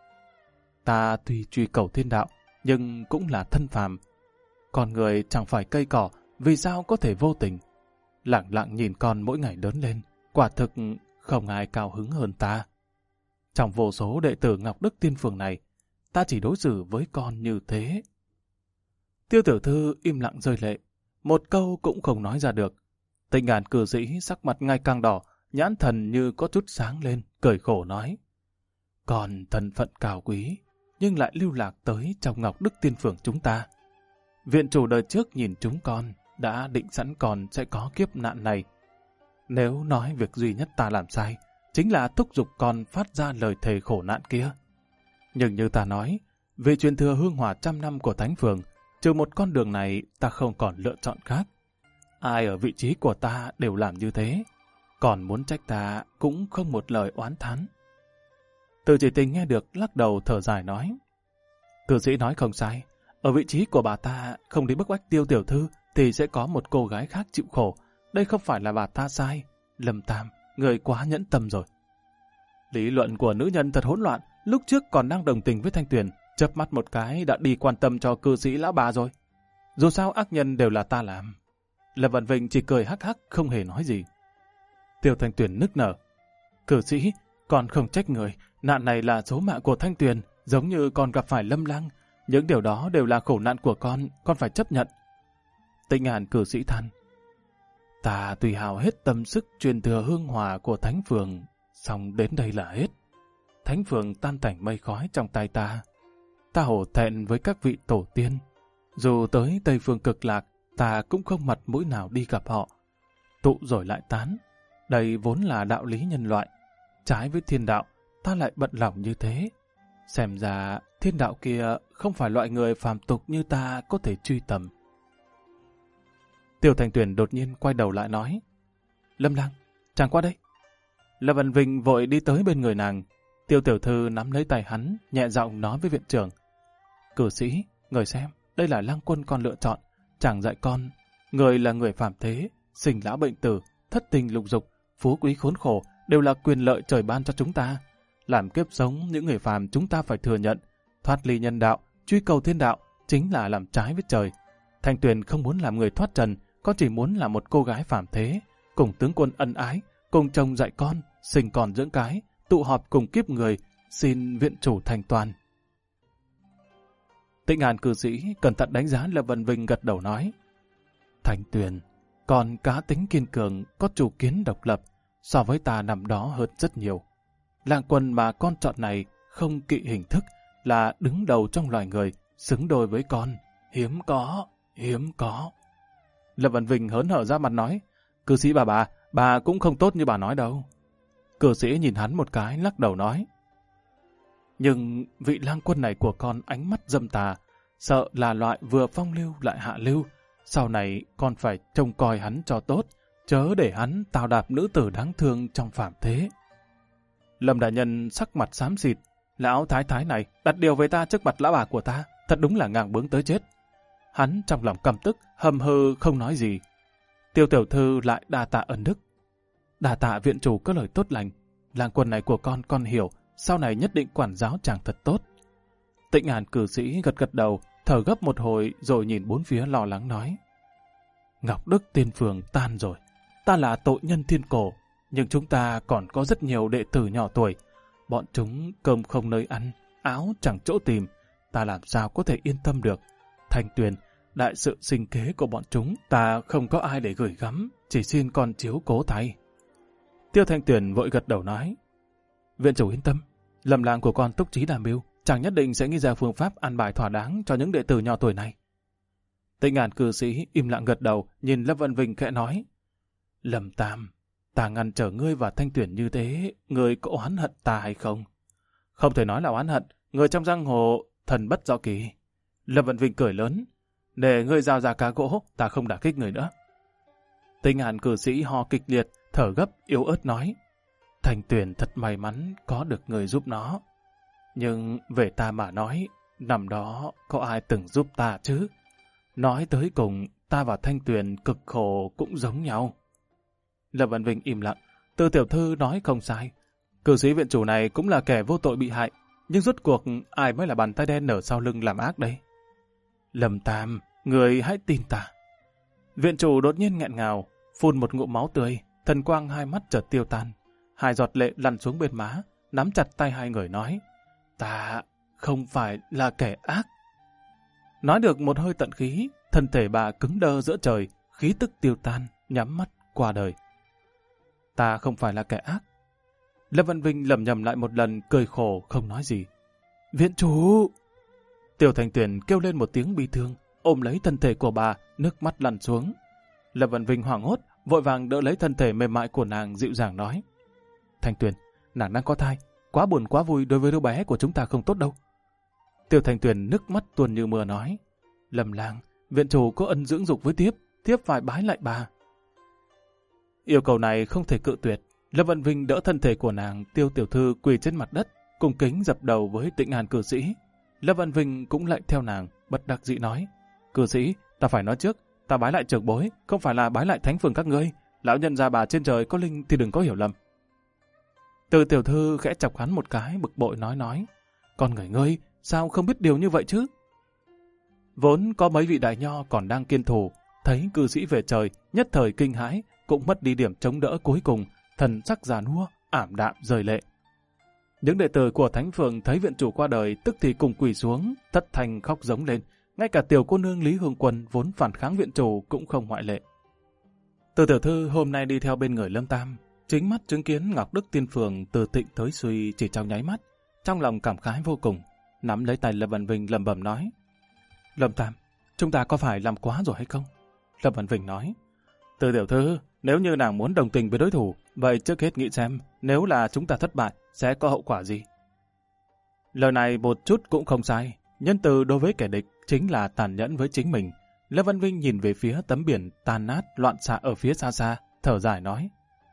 Ta tuy truy cầu thiên đạo, nhưng cũng là thân phàm. Con người chẳng phải cây cỏ, vì sao có thể vô tình? Lặng lặng nhìn con mỗi ngày lớn lên, quả thực không ai cao hứng hơn ta. Trong vô số đệ tử Ngọc Đức Tiên Phường này, ta chỉ đối xử với con như thế. Tiêu tiểu thư im lặng rơi lệ, một câu cũng không nói ra được. Tĩnh Ngàn cư sĩ sắc mặt ngày càng đỏ, nhãn thần như có chút sáng lên, cười khổ nói. Còn thân phận cao quý, nhưng lại lưu lạc tới trong Ngọc Đức Tiên Phường chúng ta. Viện chủ đời trước nhìn chúng con, đã định sẵn con sẽ có kiếp nạn này. Nếu nói việc duy nhất ta làm sai, chính là thúc giục con phát ra lời thề khổ nạn kia. Nhưng như ta nói, về truyền thừa hương hỏa 100 năm của Thánh Phường, trừ một con đường này ta không còn lựa chọn khác. Ai ở vị trí của ta đều làm như thế, còn muốn trách ta cũng không một lời oán thán. Từ Chỉ Tình nghe được lắc đầu thở dài nói. Cư sĩ nói không sai, ở vị trí của bà ta không đi bức bách Tiêu tiểu thư thì sẽ có một cô gái khác chịu khổ. Đây không phải là bà ta sai. Lâm Tam, người quá nhẫn tâm rồi. Lý luận của nữ nhân thật hỗn loạn, lúc trước còn đang đồng tình với Thanh Tuyền, chớp mắt một cái đã đi quan tâm cho cư sĩ lão bà rồi. Dù sao ác nhân đều là ta làm. Lâm Văn Vinh chỉ cười hắc hắc không hề nói gì. Tiêu Thanh Tuyền nức nở. Cử sĩ, con không trách người, nạn này là số mạng của Thanh Tuyền, giống như con gặp phải Lâm Lăng. Những điều đó đều là khổ nạn của con phải chấp nhận. Tĩnh Hàn cử sĩ than. Ta tùy hào hết tâm sức truyền thừa hương hòa của Thánh Phường, xong đến đây là hết. Thánh Phường tan tành mây khói trong tay ta. Ta hổ thẹn với các vị tổ tiên. Dù tới Tây Phương Cực Lạc, ta cũng không mặt mũi nào đi gặp họ. Tụ rồi lại tán. Đây vốn là đạo lý nhân loại. Trái với thiên đạo, ta lại bận lòng như thế. Xem ra thiên đạo kia không phải loại người phàm tục như ta có thể truy tầm. Tiêu Thanh Tuyền đột nhiên quay đầu lại nói. Lâm Lang, chàng qua đây. Lâm Văn Vinh vội đi tới bên người nàng. Tiêu tiểu thư nắm lấy tay hắn, nhẹ giọng nói với viện trưởng. Cử sĩ, người xem, đây là Lang Quân con lựa chọn. Chàng dạy con, người là người phàm thế, sinh lão bệnh tử, thất tình lục dục, phú quý khốn khổ, đều là quyền lợi trời ban cho chúng ta. Làm kiếp sống những người phàm chúng ta phải thừa nhận, thoát ly nhân đạo, truy cầu thiên đạo, chính là làm trái với trời. Thanh Tuyền không muốn làm người thoát trần, con chỉ muốn là một cô gái phàm thế, cùng tướng quân ân ái, cùng chồng dạy con, sinh con dưỡng cái, tụ họp cùng kiếp người, xin viện chủ thành toàn. Tĩnh Hàn cư sĩ cẩn thận đánh giá Lâm Văn Vinh, gật đầu nói. Thanh Tuyền, còn cá tính kiên cường, có chủ kiến độc lập, so với ta năm đó hơn rất nhiều. Lang quân mà con chọn này không kỵ hình thức, là đứng đầu trong loài người, xứng đôi với con. Hiếm có, hiếm có. Lâm Văn Vinh hớn hở ra mặt nói, cư sĩ bà cũng không tốt như bà nói đâu. Cử sĩ nhìn hắn một cái, lắc đầu nói. Nhưng vị lang quân này của con ánh mắt dâm tà, sợ là loại vừa phong lưu lại hạ lưu. Sau này con phải trông coi hắn cho tốt, chớ để hắn tào đạp nữ tử đáng thương trong phạm thế. Lâm đại nhân sắc mặt xám xịt. Lão thái thái này đặt điều với ta trước mặt lão bà của ta, thật đúng là ngang bướng tới chết. Hắn trong lòng căm tức, hầm hừ không nói gì. Tiêu tiểu thư lại đa tạ ân đức. Đa tạ viện chủ có lời tốt lành. Lang quân này của con hiểu, sau này nhất định quản giáo chàng thật tốt. Tĩnh Hàn cử sĩ gật gật đầu, thở gấp một hồi rồi nhìn bốn phía lo lắng nói. Ngọc Đức Tiên Phường tan rồi. Ta là tội nhân thiên cổ, nhưng chúng ta còn có rất nhiều đệ tử nhỏ tuổi. Bọn chúng cơm không nơi ăn, áo chẳng chỗ tìm. Ta làm sao có thể yên tâm được. Thanh Tuyền, đại sự sinh kế của bọn chúng, ta không có ai để gửi gắm, chỉ xin con chiếu cố thay. Tiêu Thanh Tuyền vội gật đầu nói. Viện chủ yên tâm, Lâm Lang của con túc trí đàm mưu, chàng nhất định sẽ nghĩ ra phương pháp an bài thỏa đáng cho những đệ tử nhỏ tuổi này. Tĩnh Hàn cư sĩ im lặng gật đầu, nhìn Lâm Văn Vinh khẽ nói. Lâm Tam, ta ngăn trở ngươi và Thanh Tuyền như thế, ngươi có oán hận ta hay không? Không thể nói là oán hận, người trong giang hồ thần bất do kỳ. Lâm Văn Vinh cười lớn. Để ngươi giao ra cá gỗ, ta không đả kích người nữa. Tĩnh Hàn cử sĩ ho kịch liệt, thở gấp, yếu ớt nói. Thanh Tuyền thật may mắn có được người giúp nó. Nhưng về ta mà nói, năm đó có ai từng giúp ta chứ? Nói tới cùng, ta và Thanh Tuyền cực khổ cũng giống nhau. Lâm Văn Vinh im lặng, Từ tiểu thư nói không sai. Cử sĩ viện chủ này cũng là kẻ vô tội bị hại, nhưng rốt cuộc ai mới là bàn tay đen ở sau lưng làm ác đây? Lâm Tam, người hãy tin ta. Viện chủ đột nhiên nghẹn ngào, phun một ngụm máu tươi, thần quang hai mắt chợt tiêu tan. Hai giọt lệ lăn xuống bên má, nắm chặt tay hai người nói, ta không phải là kẻ ác. Nói được một hơi tận khí, thân thể bà cứng đơ giữa trời, khí tức tiêu tan, nhắm mắt qua đời. Ta không phải là kẻ ác. Lâm Văn Vinh lẩm nhẩm lại một lần, cười khổ không nói gì. Viện chủ! Tiêu Thanh Tuyền kêu lên một tiếng bi thương, ôm lấy thân thể của bà, nước mắt lăn xuống. Lâm Văn Vinh hoảng hốt, vội vàng đỡ lấy thân thể mềm mại của nàng, dịu dàng nói. Thanh Tuyền, nàng đang có thai, quá buồn quá vui đối với đứa bé của chúng ta không tốt đâu. Tiêu Thanh Tuyền nước mắt tuôn như mưa nói. Lâm Lang, viện chủ có ân dưỡng dục với Tiếp phải bái lại bà. Yêu cầu này không thể cự tuyệt. Lâm Văn Vinh đỡ thân thể của nàng, Tiêu tiểu thư quỳ trên mặt đất, cung kính dập đầu với Tĩnh Hàn cử sĩ. Lâm Văn Vinh cũng lại theo nàng, bất đắc dĩ nói. Cử sĩ, ta phải nói trước, ta bái lại trưởng bối, không phải là bái lại thánh phường các ngươi. Lão nhân gia bà trên trời có linh thì đừng có hiểu lầm. Từ tiểu thư khẽ chọc hắn một cái, bực bội nói. Con người ngươi, sao không biết điều như vậy chứ? Vốn có mấy vị đại nho còn đang kiên thủ, thấy cư sĩ về trời, nhất thời kinh hãi, cũng mất đi điểm chống đỡ cuối cùng, thần sắc già nua, ảm đạm rơi lệ. Những đệ tử của Thánh Phường thấy viện chủ qua đời tức thì cùng quỳ xuống, thất thanh khóc giống lên. Ngay cả tiểu cô nương Lý Hương Quân vốn phản kháng viện chủ cũng không ngoại lệ. Từ tiểu thư hôm nay đi theo bên người Lâm Tam, chính mắt chứng kiến Ngọc Đức Tiên Phường từ tịnh tới suy chỉ trong nháy mắt, trong lòng cảm khái vô cùng, nắm lấy tay Lâm Văn Vinh lẩm bẩm nói: Lâm Tam, chúng ta có phải làm quá rồi hay không? Lâm Văn Vinh nói: Từ tiểu thư, nếu như nàng muốn đồng tình với đối thủ, vậy trước hết nghĩ xem, nếu là chúng ta thất bại, sẽ có hậu quả gì? Lời này một chút cũng không sai, nhân từ đối với kẻ địch chính là tàn nhẫn với chính mình. Lâm Văn Vinh nhìn về phía tấm biển tàn nát loạn xạ ở phía xa xa, thở dài nói: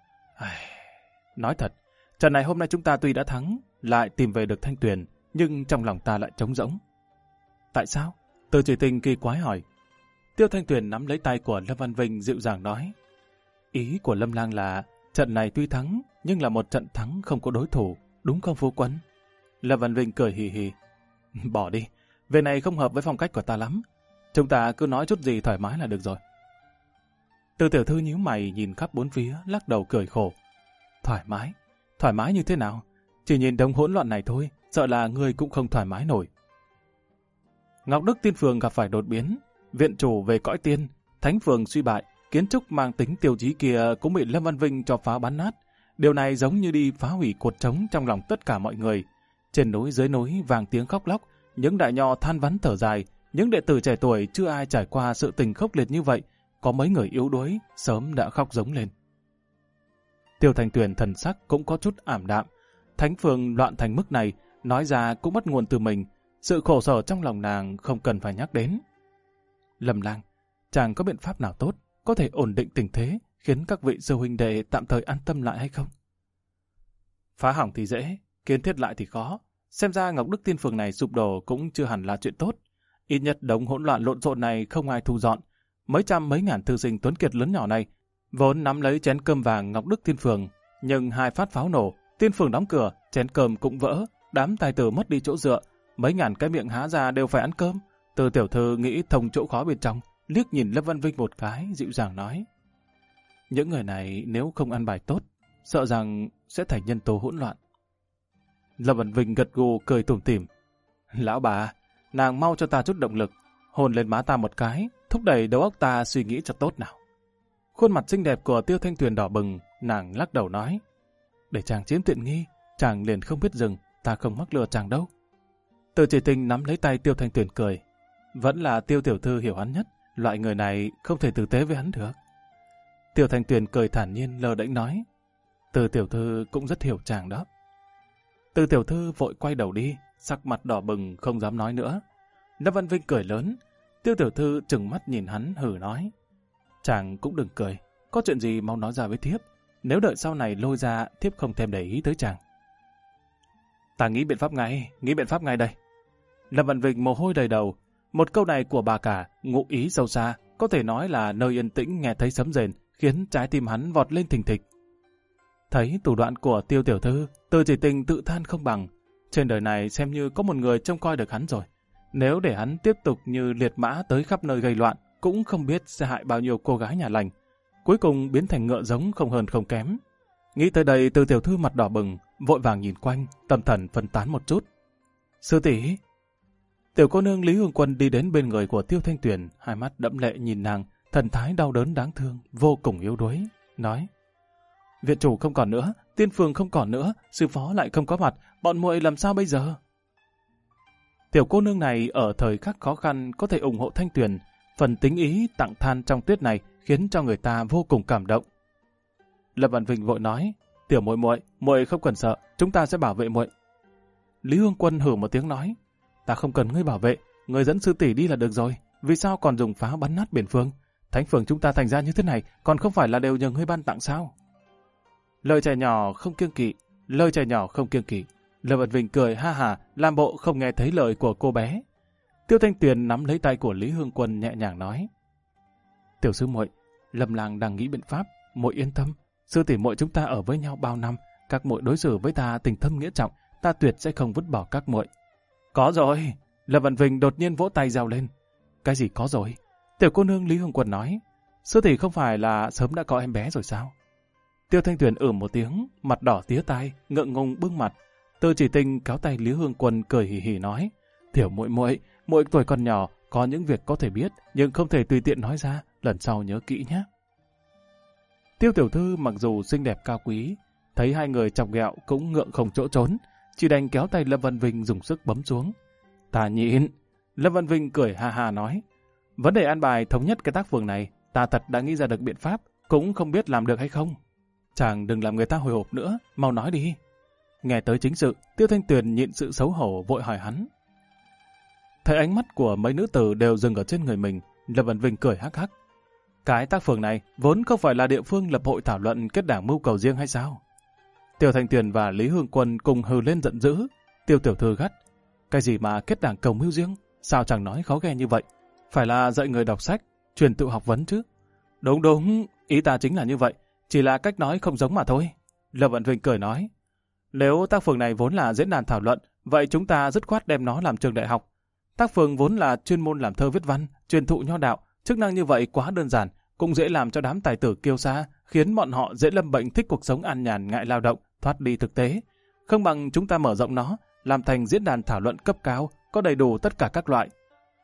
Nói thật, trận này hôm nay chúng ta tuy đã thắng, lại tìm về được Thanh Tuyền, nhưng trong lòng ta lại trống rỗng. Tại sao? Từ Chỉ Tình kỳ quái hỏi. Tiêu Thanh Tuyền nắm lấy tay của Lâm Văn Vinh dịu dàng nói: Ý của Lâm Lang là trận này tuy thắng, nhưng là một trận thắng không có đối thủ, đúng không phu quân? Lâm Văn Vinh cười hì hì: Bỏ đi, về này không hợp với phong cách của ta lắm. Chúng ta cứ nói chút gì thoải mái là được rồi. Từ tiểu thư nhíu mày nhìn khắp bốn phía, lắc đầu cười khổ. Thoải mái như thế nào? Chỉ nhìn đống hỗn loạn này thôi, sợ là ngươi cũng không thoải mái nổi. Ngọc Đức Tiên Phường gặp phải đột biến, viện chủ về cõi tiên, Thánh Phường suy bại, kiến trúc mang tính tiêu chí kia cũng bị Lâm Văn Vinh cho phá bắn nát. Điều này giống như đi phá hủy cột trống trong lòng tất cả mọi người. Trên núi dưới núi vang tiếng khóc lóc, những đại nho than vãn thở dài, những đệ tử trẻ tuổi chưa ai trải qua sự tình khốc liệt như vậy, có mấy người yếu đuối sớm đã khóc giống lên. Tiêu Thanh Tuyền thần sắc cũng có chút ảm đạm. Thánh Phường loạn thành mức này, nói ra cũng bắt nguồn từ mình. Sự khổ sở trong lòng nàng không cần phải nhắc đến. Lâm Lang, chàng có biện pháp nào tốt, có thể ổn định tình thế, khiến các vị sư huynh đệ tạm thời an tâm lại hay không? Phá hỏng thì dễ, kiến thiết lại thì khó. Xem ra Ngọc Đức Tiên Phường này sụp đổ cũng chưa hẳn là chuyện tốt. Ít nhất đống hỗn loạn lộn xộn này không ai thu dọn. Mấy trăm mấy ngàn thư sinh tuấn kiệt lớn nhỏ này vốn nắm lấy chén cơm vàng Ngọc Đức Tiên Phường, nhưng hai phát pháo nổ, Tiên Phường đóng cửa, chén cơm cũng vỡ, đám tài tử mất đi chỗ dựa, mấy ngàn cái miệng há ra đều phải ăn cơm. Từ tiểu thư nghĩ thông chỗ khó bên trong, liếc nhìn Lâm Văn Vinh một cái, dịu dàng nói: Những người này nếu không ăn bài tốt, sợ rằng sẽ thành nhân tố hỗn loạn. Lâm Văn Vinh gật gù cười tủm tỉm: Lão bà, nàng mau cho ta chút động lực, hôn lên má ta một cái, thúc đẩy đầu óc ta suy nghĩ cho tốt nào. Khuôn mặt xinh đẹp của Tiêu Thanh Tuyền đỏ bừng, nàng lắc đầu nói: Để chàng chiếm tiện nghi, chàng liền không biết dừng, ta không mắc lừa chàng đâu. Từ Chỉ Tình nắm lấy tay Tiêu Thanh Tuyền cười: Vẫn là Tiêu tiểu thư hiểu hắn nhất, loại người này không thể tử tế với hắn được. Tiêu Thanh Tuyền cười thản nhiên lơ đễnh nói: Từ tiểu thư cũng rất hiểu chàng đó. Từ tiểu thư vội quay đầu đi, sắc mặt đỏ bừng không dám nói nữa. Lâm Văn Vinh cười lớn. Tiêu tiểu thư trừng mắt nhìn hắn hử nói: Chàng cũng đừng cười, có chuyện gì mau nói ra với thiếp, nếu đợi sau này lôi ra thiếp không thèm để ý tới chàng. Ta nghĩ biện pháp ngay đây. Lâm Văn Vinh mồ hôi đầy đầu. Một câu này của bà cả ngụ ý sâu xa, có thể nói là nơi yên tĩnh nghe thấy sấm rền, khiến trái tim hắn vọt lên thình thịch. Thấy thủ đoạn của Tiêu tiểu thư, Từ Chỉ Tình tự than không bằng. Trên đời này xem như có một người trông coi được hắn rồi. Nếu để hắn tiếp tục như liệt mã tới khắp nơi gây loạn, cũng không biết sẽ hại bao nhiêu cô gái nhà lành. Cuối cùng biến thành ngựa giống không hơn không kém. Nghĩ tới đây, Từ tiểu thư mặt đỏ bừng, vội vàng nhìn quanh, tâm thần phân tán một chút. Sư tỷ. Tiểu cô nương Lý Hương Quân đi đến bên người của Tiêu Thanh Tuyền, hai mắt đẫm lệ nhìn nàng, thần thái đau đớn đáng thương, vô cùng yếu đuối, nói: Viện chủ không còn nữa, Tiên Phường không còn nữa, sư phó lại không có mặt, bọn muội làm sao bây giờ? Tiểu cô nương này ở thời khắc khó khăn có thể ủng hộ Thanh Tuyền, phần tính ý tặng than trong tuyết này khiến cho người ta vô cùng cảm động. Lâm Văn Vinh vội nói: Tiểu muội, muội không cần sợ, chúng ta sẽ bảo vệ muội. Lý Hương Quân hử một tiếng nói: Ta không cần ngươi bảo vệ, ngươi dẫn sư tỷ đi là được rồi, vì sao còn dùng pháo bắn nát biển Phường? Thánh Phường chúng ta thành ra như thế này, còn không phải là đều nhờ ngươi ban tặng sao? Lời trẻ nhỏ không kiêng kỵ. Lâm Văn Vinh cười ha hà, làm bộ không nghe thấy lời của cô bé. Tiêu Thanh Tuyền nắm lấy tay của Lý Hương Quân nhẹ nhàng nói: Tiểu sư muội, Lâm Lang đang nghĩ biện pháp, muội yên tâm, sư tỷ muội chúng ta ở với nhau bao năm, các muội đối xử với ta tình thâm nghĩa trọng, ta tuyệt sẽ không vứt bỏ các muội. Có rồi. Lâm Văn Vinh đột nhiên vỗ tay reo lên. Cái gì có rồi? Tiểu cô nương Lý Hương Quân nói: Sư tỷ không phải là sớm đã có em bé rồi sao? Tiêu Thanh Tuyền một tiếng, mặt đỏ tía tai, ngượng ngùng bưng mặt. Từ Chỉ Tình kéo tay Lý Hương Quân cười hì hì nói, Tiểu muội tuổi còn nhỏ, có những việc có thể biết, nhưng không thể tùy tiện nói ra, lần sau nhớ kỹ nhé. Tiêu tiểu thư mặc dù xinh đẹp cao quý, thấy hai người chọc ghẹo cũng ngượng không chỗ trốn, chỉ đành kéo tay Lâm Văn Vinh dùng sức bấm xuống. Ta nhịn. Lâm Văn Vinh cười ha ha nói, vấn đề an bài thống nhất cái tác phường này, ta thật đã nghĩ ra được biện pháp, cũng không biết làm được hay không. Chàng đừng làm người ta hồi hộp nữa, mau nói đi. Nghe tới chính sự, Tiêu Thanh Tuyền nhịn sự xấu hổ vội hỏi hắn. Thấy ánh mắt của mấy nữ tử đều dừng ở trên người mình, Lâm Văn Vinh cười hắc hắc. Cái tác phường này vốn không phải là địa phương lập hội thảo luận kết đảng mưu cầu riêng hay sao? Tiêu Thanh Tuyền và Lý Hương Quân cùng hừ lên giận dữ. Tiêu tiểu thư gắt, cái gì mà kết đảng cầu mưu riêng? Sao chẳng nói khó nghe như vậy? Phải là dạy người đọc sách, truyền tự học vấn chứ? Đúng, ý ta chính là như vậy, chỉ là cách nói không giống mà thôi. Lâm Văn Vinh cười nói, nếu tác phường này vốn là diễn đàn thảo luận, vậy chúng ta dứt khoát đem nó làm trường đại học. Tác phường vốn là chuyên môn làm thơ viết văn, truyền thụ nho đạo, chức năng như vậy quá đơn giản, cũng dễ làm cho đám tài tử kiêu sa, khiến bọn họ dễ lâm bệnh thích cuộc sống an nhàn ngại lao động, thoát đi thực tế. Không bằng chúng ta mở rộng nó, làm thành diễn đàn thảo luận cấp cao, có đầy đủ tất cả các loại.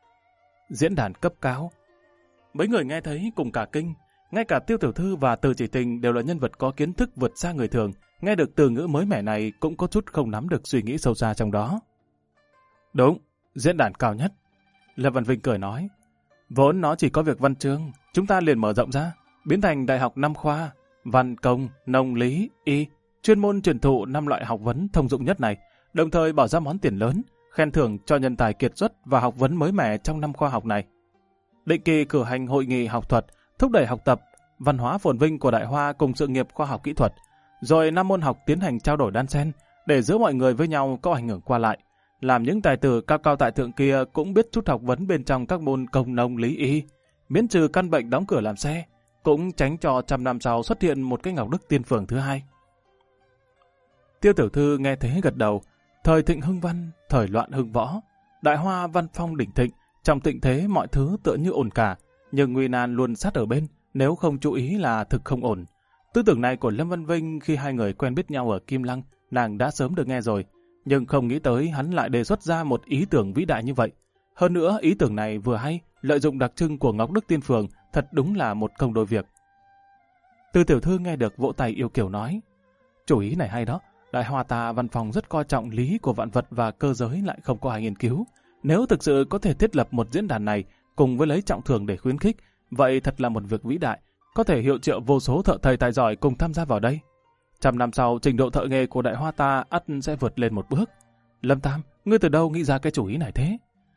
Diễn đàn cấp cao? Mấy người nghe thấy cùng cả kinh, ngay cả Tiêu tiểu thư và Từ Chỉ Tình đều là nhân vật có kiến thức vượt xa người thường, nghe được từ ngữ mới mẻ này cũng có chút không nắm được suy nghĩ sâu xa trong đó. Đúng, diễn đàn cao nhất. Lâm Văn Vinh cười nói, vốn nó chỉ có việc văn chương, chúng ta liền mở rộng ra, biến thành đại học 5 khoa, văn công, nông lý, y, chuyên môn truyền thụ 5 loại học vấn thông dụng nhất này, đồng thời bỏ ra món tiền lớn, khen thưởng cho nhân tài kiệt xuất và học vấn mới mẻ trong 5 khoa học này. Định kỳ cử hành hội nghị học thuật, thúc đẩy học tập, văn hóa phồn vinh của Đại Hoa cùng sự nghiệp khoa học kỹ thuật, rồi 5 môn học tiến hành trao đổi đan xen, để giữa mọi người với nhau có ảnh hưởng qua lại, làm những tài tử cao cao tại thượng kia cũng biết chút học vấn bên trong các môn công nông lý y, miễn trừ căn bệnh đóng cửa làm xe, cũng tránh cho 100 năm sau xuất hiện một cái Ngọc Đức Tiên Phường thứ hai. Tiêu tiểu thư nghe thế gật đầu, thời thịnh hưng văn, thời loạn hưng võ, Đại Hoa văn phong đỉnh thịnh, trong tịnh thế mọi thứ tựa như ổn cả, nhưng nguy nan luôn sát ở bên, nếu không chú ý là thực không ổn. Tư tưởng này của Lâm Văn Vinh khi hai người quen biết nhau ở Kim Lăng, nàng đã sớm được nghe rồi, nhưng không nghĩ tới hắn lại đề xuất ra một ý tưởng vĩ đại như vậy. Hơn nữa, ý tưởng này vừa hay, lợi dụng đặc trưng của Ngọc Đức Tiên Phường, thật đúng là một công đôi việc. Từ tiểu thư nghe được vỗ tay yêu kiều nói, chủ ý này hay đó, Đại Hoa ta văn phòng rất coi trọng lý của vạn vật và cơ giới lại không có ai nghiên cứu. Nếu thực sự có thể thiết lập một diễn đàn này, cùng với lấy trọng thưởng để khuyến khích, vậy thật là một việc vĩ đại, có thể hiệu triệu vô số thợ thầy tài giỏi cùng tham gia vào đây. 100 năm sau, trình độ thợ nghề của Đại Hoa ta ắt sẽ vượt lên một bước. Lâm Tam, ngươi từ đâu nghĩ ra cái chủ ý này thế?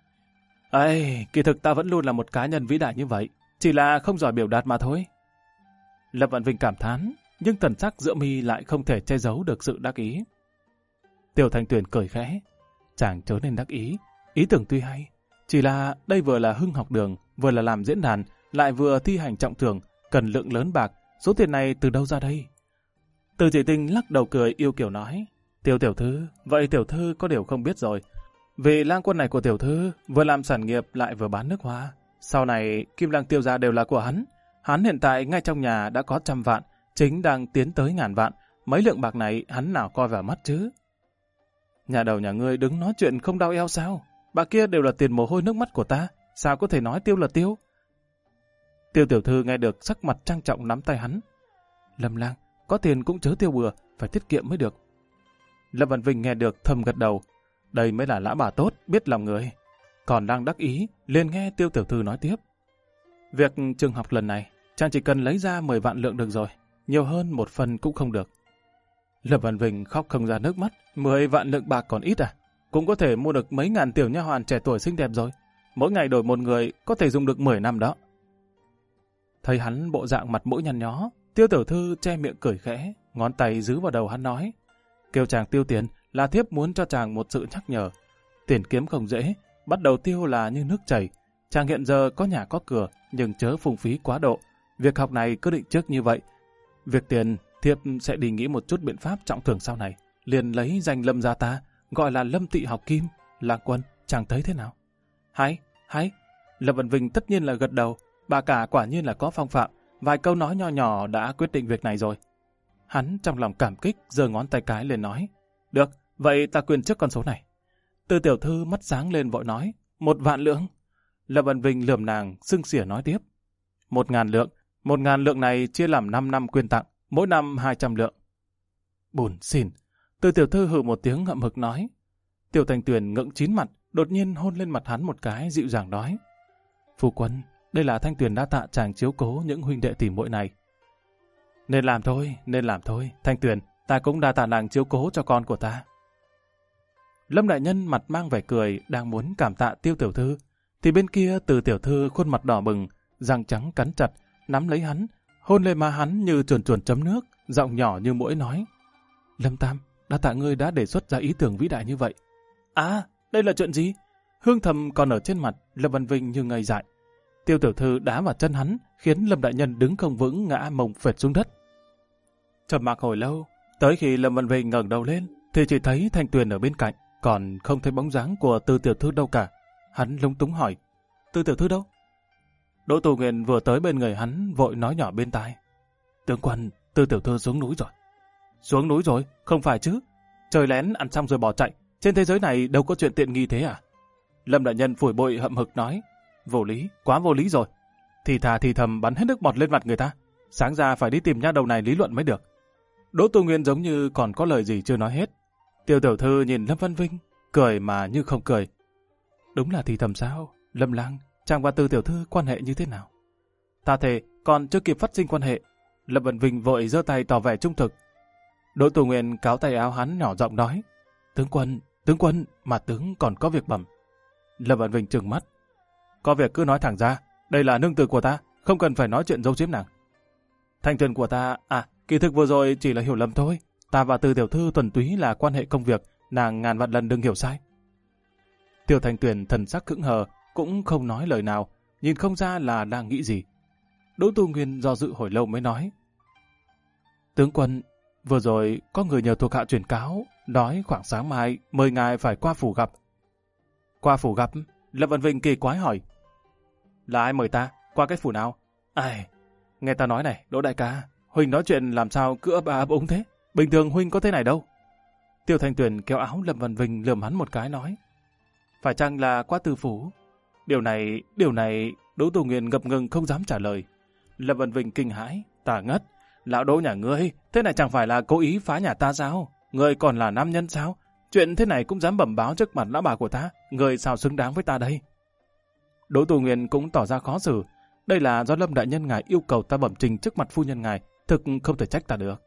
Kỳ thực ta vẫn luôn là một cá nhân vĩ đại như vậy, chỉ là không giỏi biểu đạt mà thôi. Lâm Vạn Vinh cảm thán, nhưng thần sắc giữa mi lại không thể che giấu được sự đắc ý. Tiêu Thanh Tuyền cười khẽ, chàng chớ nên đắc ý, ý tưởng tuy hay, chỉ là đây vừa là hưng học đường, vừa là làm diễn đàn, lại vừa thi hành trọng thưởng, cần lượng lớn bạc, số tiền này từ đâu ra đây? Từ Chỉ Tình lắc đầu cười yêu kiều nói, Tiêu tiểu thư, vậy tiểu thư có điều không biết rồi. Vì lang quân này của tiểu thư vừa làm sản nghiệp lại vừa bán nước hoa. Sau này Kim Lăng Tiêu gia đều là của hắn. Hắn hiện tại ngay trong nhà đã có 100 vạn, chính đang tiến tới 1000 vạn. Mấy lượng bạc này hắn nào coi vào mắt chứ? Nhà đầu nhà ngươi đứng nói chuyện không đau eo sao? Bạc kia đều là tiền mồ hôi nước mắt của ta, sao có thể nói tiêu là tiêu? Tiêu tiểu thư nghe được sắc mặt trang trọng nắm tay hắn. Lâm lang, có tiền cũng chớ tiêu bừa, phải tiết kiệm mới được. Lâm Văn Vinh nghe được thầm gật đầu. Đây mới là lão bà tốt, biết lòng người. Còn đang đắc ý, liền nghe Tiêu tiểu thư nói tiếp. Việc trường học lần này, chàng chỉ cần lấy ra 10 vạn lượng được rồi, nhiều hơn một phần cũng không được. Lâm Văn Vinh khóc không ra nước mắt, 10 vạn lượng bạc còn ít à? Cũng có thể mua được mấy ngàn tiểu nha hoàn trẻ tuổi xinh đẹp rồi. Mỗi ngày đổi một người, có thể dùng được 10 năm đó. Thấy hắn bộ dạng mặt mũi nhăn nhó, Tiêu tiểu thư che miệng cười khẽ, ngón tay giữ vào đầu hắn nói. Kêu chàng tiêu tiền là thiếp muốn cho chàng một sự nhắc nhở. Tiền kiếm không dễ, bắt đầu tiêu là như nước chảy. Chàng hiện giờ có nhà có cửa, nhưng chớ phung phí quá độ. Việc học này cứ định trước như vậy. Việc tiền, thiếp sẽ đi nghĩ một chút biện pháp trọng thưởng sau này. Liền lấy danh Lâm gia ta, gọi là Lâm Tị học kim. Lang quân, chàng thấy thế nào? Hay. Lâm Văn Vinh tất nhiên là gật đầu. bà cả quả nhiên là có phong phạm, vài câu nói nho nhỏ đã quyết định việc này rồi. Hắn trong lòng cảm kích, giơ ngón tay cái lên nói, được, vậy ta quyền trước con số này. Từ tiểu thư mắt sáng lên vội nói, 1.000 lượng. Lâm Vân Vinh lườm nàng, sưng xỉa nói tiếp, 1.000 lượng, 1.000 lượng này chia làm 5 năm quyên tặng, mỗi năm 200 lượng. Bùn xỉn. Từ tiểu thư hừ một tiếng ngậm hực nói. Tiêu Thanh Tuyền ngượng chín mặt, đột nhiên hôn lên mặt hắn một cái dịu dàng nói, phu quân, đây là Thanh Tuyền đã tạ chàng chiếu cố những huynh đệ tỉ muội này. Nên làm thôi, Thanh Tuyền, ta cũng đa tạ nàng chiếu cố cho con của ta. Lâm đại nhân mặt mang vẻ cười, đang muốn cảm tạ Tiêu tiểu thư, thì bên kia Từ tiểu thư khuôn mặt đỏ bừng, răng trắng cắn chặt, nắm lấy hắn, hôn lên má hắn như chuồn chuồn chấm nước, giọng nhỏ như muỗi nói, Lâm Tam, đa tạ ngươi đã đề xuất ra ý tưởng vĩ đại như vậy. À, đây là chuyện gì? Hương thầm còn ở trên mặt, Lâm Văn Vinh như ngây dại. Tiêu tiểu thư đá vào chân hắn, khiến Lâm đại nhân đứng không vững, ngã mông phệt xuống đất. Trầm mặc hồi lâu, tới khi Lâm Văn Vinh ngẩng đầu lên, thì chỉ thấy Thanh Tuyền ở bên cạnh, còn không thấy bóng dáng của Từ tiểu thư đâu cả. Hắn lúng túng hỏi, Từ tiểu thư đâu? Đỗ Tù Nguyên vừa tới bên người hắn, vội nói nhỏ bên tai, tướng quân, Từ tiểu thư xuống núi rồi. Xuống núi rồi? Không phải chứ? Trời lén ăn xong rồi bỏ chạy, trên thế giới này đâu có chuyện tiện nghi thế à? Lâm đại nhân phủi bội hậm hực nói, vô lý, quá vô lý rồi. Thì thà thì thầm bắn hết nước bọt lên mặt người ta, sáng ra phải đi tìm nha đầu này lý luận mới được. Đỗ Tu Nguyên giống như còn có lời gì chưa nói hết. Tiêu tiểu thư nhìn Lâm Văn Vinh, cười mà như không cười. Đúng là thì thầm sao? Lâm lang, chàng và Từ tiểu thư quan hệ như thế nào? Ta thề, còn chưa kịp phát sinh quan hệ. Lâm Văn Vinh vội giơ tay tỏ vẻ trung thực. Đỗ Tu Nguyên cáo tay áo hắn nhỏ giọng nói, tướng quân, mà tướng còn có việc bẩm. Lâm Văn Vinh trừng mắt, có việc cứ nói thẳng ra, đây là nương tử của ta, không cần phải nói chuyện giấu giếm nàng. Thanh Tuyền của ta, kỳ thực vừa rồi chỉ là hiểu lầm thôi, ta và Từ tiểu thư thuần túy là quan hệ công việc, nàng ngàn vạn lần đừng hiểu sai. Tiêu Thanh Tuyền thần sắc khững hờ, cũng không nói lời nào, nhìn không ra là đang nghĩ gì. Đỗ Tu Nguyên do dự hồi lâu mới nói, tướng quân, vừa rồi có người nhờ thuộc hạ truyền cáo, nói khoảng sáng mai mời ngài phải qua phủ gặp. Qua phủ gặp? Lâm Văn Vinh kỳ quái hỏi. Là ai mời ta? Qua cái phủ nào? Ai? Nghe ta nói này, Đỗ đại ca, huynh nói chuyện làm sao cứ ấp úng thế? Bình thường huynh có thế này đâu. Tiêu Thanh Tuyền kéo áo Lâm Văn Vinh lườm hắn một cái nói, phải chăng là qua Từ phủ? Điều này, Đỗ Tu Nguyên ngập ngừng không dám trả lời. Lâm Văn Vinh kinh hãi, tả ngất. Lão Đỗ nhà ngươi, thế này chẳng phải là cố ý phá nhà ta sao? Ngươi còn là nam nhân sao? Chuyện thế này cũng dám bẩm báo trước mặt lão bà của ta, ngươi sao xứng đáng với ta đây? Đỗ Tu Nguyên cũng tỏ ra khó xử. Đây là do Lâm đại nhân ngài yêu cầu ta bẩm trình trước mặt phu nhân ngài, thực không thể trách ta được.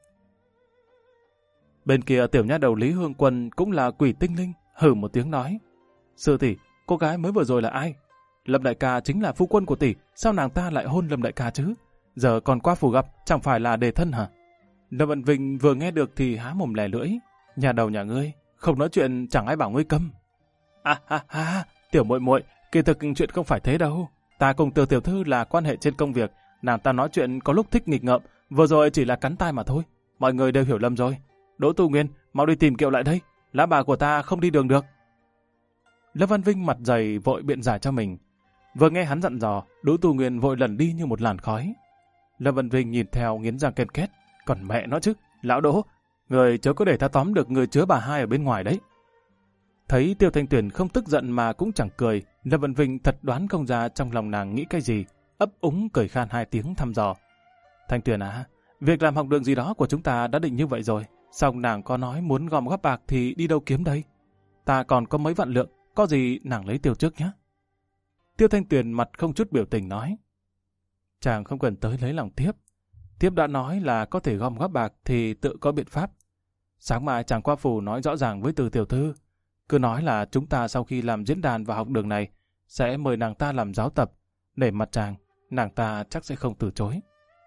Bên kia tiểu nha đầu Lý Hương Quân cũng là quỷ tinh linh, hừ một tiếng nói, sư tỷ, cô gái mới vừa rồi là ai? Lâm đại ca chính là phu quân của tỷ, sao nàng ta lại hôn Lâm đại ca chứ? Giờ còn qua phủ gặp, chẳng phải là đề thân hả? Lâm Văn Vinh vừa nghe được thì há mồm lè lưỡi. Nhà đầu nhà ngươi, không nói chuyện chẳng ai bảo ngươi câm. Tiểu muội muội, kỳ thực chuyện không phải thế đâu. Ta cùng Từ tiểu thư là quan hệ trên công việc, nàng ta nói chuyện có lúc thích nghịch ngợm, vừa rồi chỉ là cắn tai mà thôi. Mọi người đều hiểu lầm rồi. Đỗ Tu Nguyên, mau đi tìm Kiệu lại đây, lá bà của ta không đi đường được. Lâm Văn Vinh mặt dày vội biện giải cho mình. Vừa nghe hắn dặn dò, Đỗ Tu Nguyên vội lẩn đi như một làn khói. Lâm Văn Vinh nhìn theo nghiến răng ken két, còn mẹ nó chứ, lão Đỗ, người chớ có để ta tóm được người chứa bà hai ở bên ngoài đấy. Thấy Tiêu Thanh Tuyền không tức giận mà cũng chẳng cười, Lâm Văn Vinh thật đoán không ra trong lòng nàng nghĩ cái gì, ấp úng cười khan 2 tiếng thăm dò. Thanh Tuyền à, việc làm học đường gì đó của chúng ta đã định như vậy rồi, xong nàng có nói muốn gom góp bạc thì đi đâu kiếm đây? Ta còn có mấy vạn lượng, có gì nàng lấy tiêu trước nhé. Tiêu Thanh Tuyền mặt không chút biểu tình nói, chàng không cần tới lấy lòng Tiếp. Tiếp đã nói là có thể gom góp bạc thì tự có biện pháp. Sáng mai chàng qua phủ nói rõ ràng với Từ tiểu thư. Cứ nói là chúng ta sau khi làm diễn đàn và học đường này sẽ mời nàng ta làm giáo tập. Để mặt chàng, nàng ta chắc sẽ không từ chối.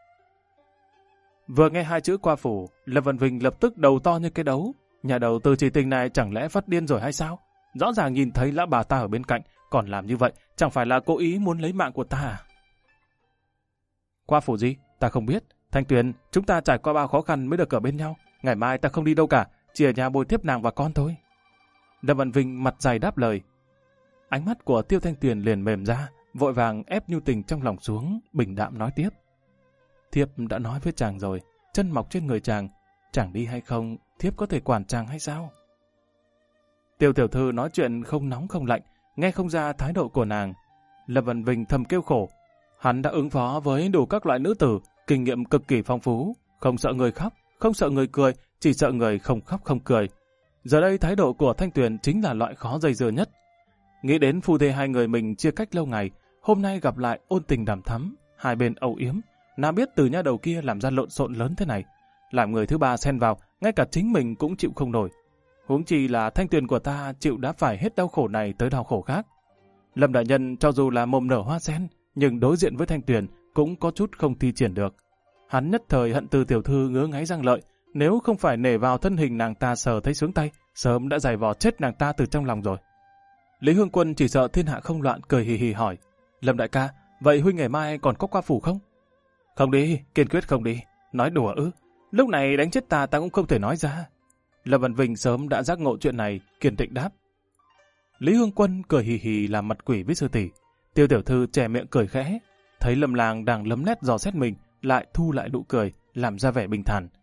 Vừa nghe 2 chữ qua phủ, Lâm Văn Vinh lập tức đầu to như cái đấu. Nhà đầu Từ Chỉ Tình này chẳng lẽ phát điên rồi hay sao? Rõ ràng nhìn thấy lão bà ta ở bên cạnh, còn làm như vậy chẳng phải là cố ý muốn lấy mạng của ta à? Qua phủ gì? Ta không biết. Thanh Tuyền, chúng ta trải qua bao khó khăn mới được ở bên nhau. Ngày mai ta không đi đâu cả, chỉ ở nhà bồi tiếp nàng và con thôi. Lâm Văn Vinh mặt dày đáp lời. Ánh mắt của Tiêu Thanh Tuyền liền mềm ra, vội vàng ép nhu tình trong lòng xuống, bình đạm nói tiếp. Thiếp đã nói với chàng rồi, chân mọc trên người chàng, chàng đi hay không, thiếp có thể quản chàng hay sao? Tiêu tiểu thư nói chuyện không nóng không lạnh, nghe không ra thái độ của nàng. Lâm Vân Vinh thầm kêu khổ. Hắn đã ứng phó với đủ các loại nữ tử, kinh nghiệm cực kỳ phong phú, không sợ người khóc, không sợ người cười, chỉ sợ người không khóc không cười. Giờ đây thái độ của Thanh Tuyền chính là loại khó dây dưa nhất. Nghĩ đến phu thê hai người mình chia cách lâu ngày, hôm nay gặp lại ôn tình đàm thắm, hai bên âu yếm, nào biết từ nha đầu kia làm ra lộn xộn lớn thế này. Làm người thứ ba xen vào, ngay cả chính mình cũng chịu không nổi. Huống chi là Thanh Tuyền của ta chịu đã phải hết đau khổ này tới đau khổ khác. Lâm đại nhân cho dù là mồm nở hoa sen, nhưng đối diện với Thanh Tuyền cũng có chút không thi triển được. Hắn nhất thời hận từ tiểu thư ngứa ngáy răng lợi, nếu không phải nể vào thân hình nàng ta sờ thấy sướng tay, sớm đã giày vò chết nàng ta từ trong lòng rồi. Lý Hương Quân chỉ sợ thiên hạ không loạn, cười hì hì hỏi, Lâm đại ca, vậy huynh ngày mai còn có qua phủ không? Không đi, kiên quyết không đi. Nói đùa ư? Lúc này đánh chết ta cũng không thể nói ra. Lâm Văn Vinh sớm đã giác ngộ chuyện này, kiên định đáp. Lý Hương Quân cười hì hì làm mặt quỷ với sư tỷ. Tiêu tiểu thư che miệng cười khẽ, thấy Lâm Lang đang lấm lét dò xét mình, lại thu lại nụ cười, làm ra vẻ bình thản.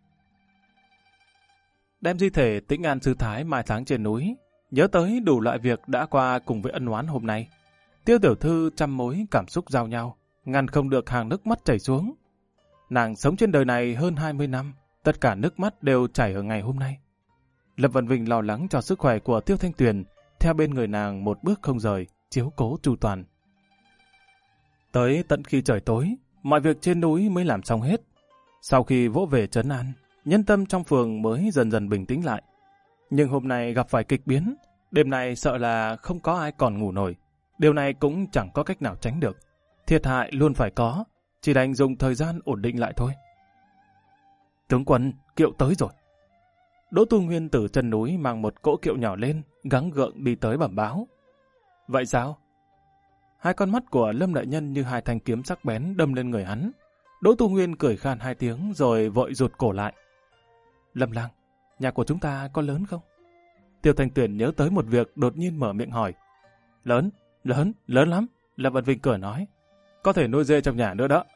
Đem di thể Tĩnh An sư thái mai táng trên núi, nhớ tới đủ loại việc đã qua cùng với ân oán hôm nay. Tiêu tiểu thư trăm mối cảm xúc giao nhau, ngăn không được hàng nước mắt chảy xuống. Nàng sống trên đời này hơn 20 năm, tất cả nước mắt đều chảy ở ngày hôm nay. Lâm Văn Vinh lo lắng cho sức khỏe của Tiêu Thanh Tuyền, theo bên người nàng một bước không rời, chiếu cố chu toàn. Tới tận khi trời tối, mọi việc trên núi mới làm xong hết. Sau khi vỗ về trấn an, nhân tâm trong phường mới dần dần bình tĩnh lại. Nhưng hôm nay gặp phải kịch biến, đêm nay sợ là không có ai còn ngủ nổi. Điều này cũng chẳng có cách nào tránh được. Thiệt hại luôn phải có, chỉ đành dùng thời gian ổn định lại thôi. Tướng quân, kiệu tới rồi. Đỗ Tu Nguyên từ chân núi mang một cỗ kiệu nhỏ lên, gắng gượng đi tới bẩm báo. Vậy sao? Hai con mắt của Lâm đại nhân như hai thanh kiếm sắc bén đâm lên người hắn. Đỗ Tu Nguyên cười khan hai tiếng rồi vội rụt cổ lại. Lâm Lang, nhà của chúng ta có lớn không? Tiêu Thanh Tuyền nhớ tới một việc đột nhiên mở miệng hỏi. Lớn lắm. Lâm Văn Vinh cười nói. Có thể nuôi dê trong nhà nữa đó.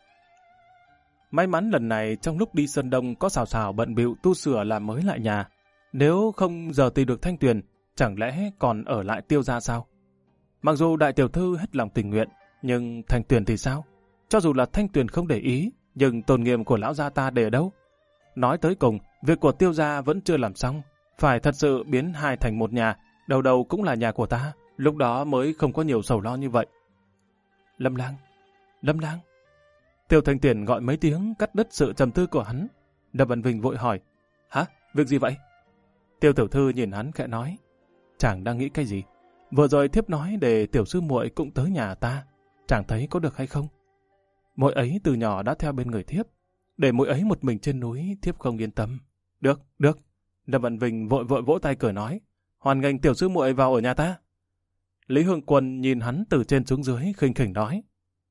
May mắn lần này trong lúc đi Sơn Đông có xào xào bận bịu tu sửa làm mới lại nhà. Nếu không giờ tìm được Thanh Tuyền, chẳng lẽ còn ở lại Tiêu gia sao? Mặc dù đại tiểu thư hết lòng tình nguyện, nhưng Thanh Tuyền thì sao? Cho dù là Thanh Tuyền không để ý, nhưng tôn nghiêm của lão gia ta để ở đâu? Nói tới cùng, việc của Tiêu gia vẫn chưa làm xong. Phải thật sự biến hai thành một nhà, đầu đầu cũng là nhà của ta. Lúc đó mới không có nhiều sầu lo như vậy. Lâm Lang. Tiêu Thanh Tuyền gọi mấy tiếng cắt đứt sự trầm tư của hắn. Lâm Văn Vinh vội hỏi. Hả? Việc gì vậy? Tiêu tiểu thư nhìn hắn khẽ nói. Chàng đang nghĩ cái gì? Vừa rồi thiếp nói để tiểu sư muội cũng tới nhà ta. Chàng thấy có được hay không? Muội ấy từ nhỏ đã theo bên người thiếp. Để muội ấy một mình trên núi thiếp không yên tâm. Được. Lâm Văn Vinh vội vỗ tay cười nói. Hoan nghênh tiểu sư muội vào ở nhà ta. Lý Hương Quân nhìn hắn từ trên xuống dưới khinh khỉnh nói.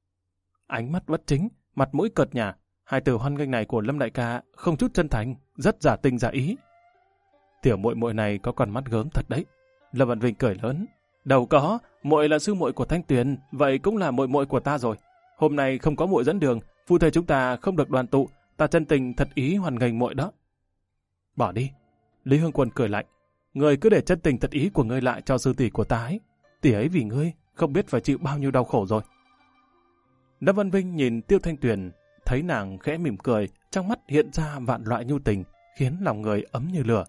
Ánh mắt bất chính, mặt mũi cợt nhả, hai từ hoan nghênh này của Lâm đại ca không chút chân thành, rất giả tình giả ý. Tiểu muội này có con mắt gớm thật đấy. Lâm Văn Vinh cười lớn. Đâu có, muội là sư muội của Thanh Tuyền, vậy cũng là muội của ta rồi. Hôm nay không có muội dẫn đường, phu thê chúng ta không được đoàn tụ, ta chân tình thật ý hoan nghênh muội đó. Bỏ đi. Lý Hương Quân cười lạnh. Ngươi cứ để chân tình thật ý của ngươi lại cho sư tỷ của ta ấy. Tỷ ấy vì ngươi không biết phải chịu bao nhiêu đau khổ rồi. Lâm Văn Vinh nhìn Tiêu Thanh Tuyền, thấy nàng khẽ mỉm cười, trong mắt hiện ra vạn loại nhu tình, khiến lòng người ấm như lửa.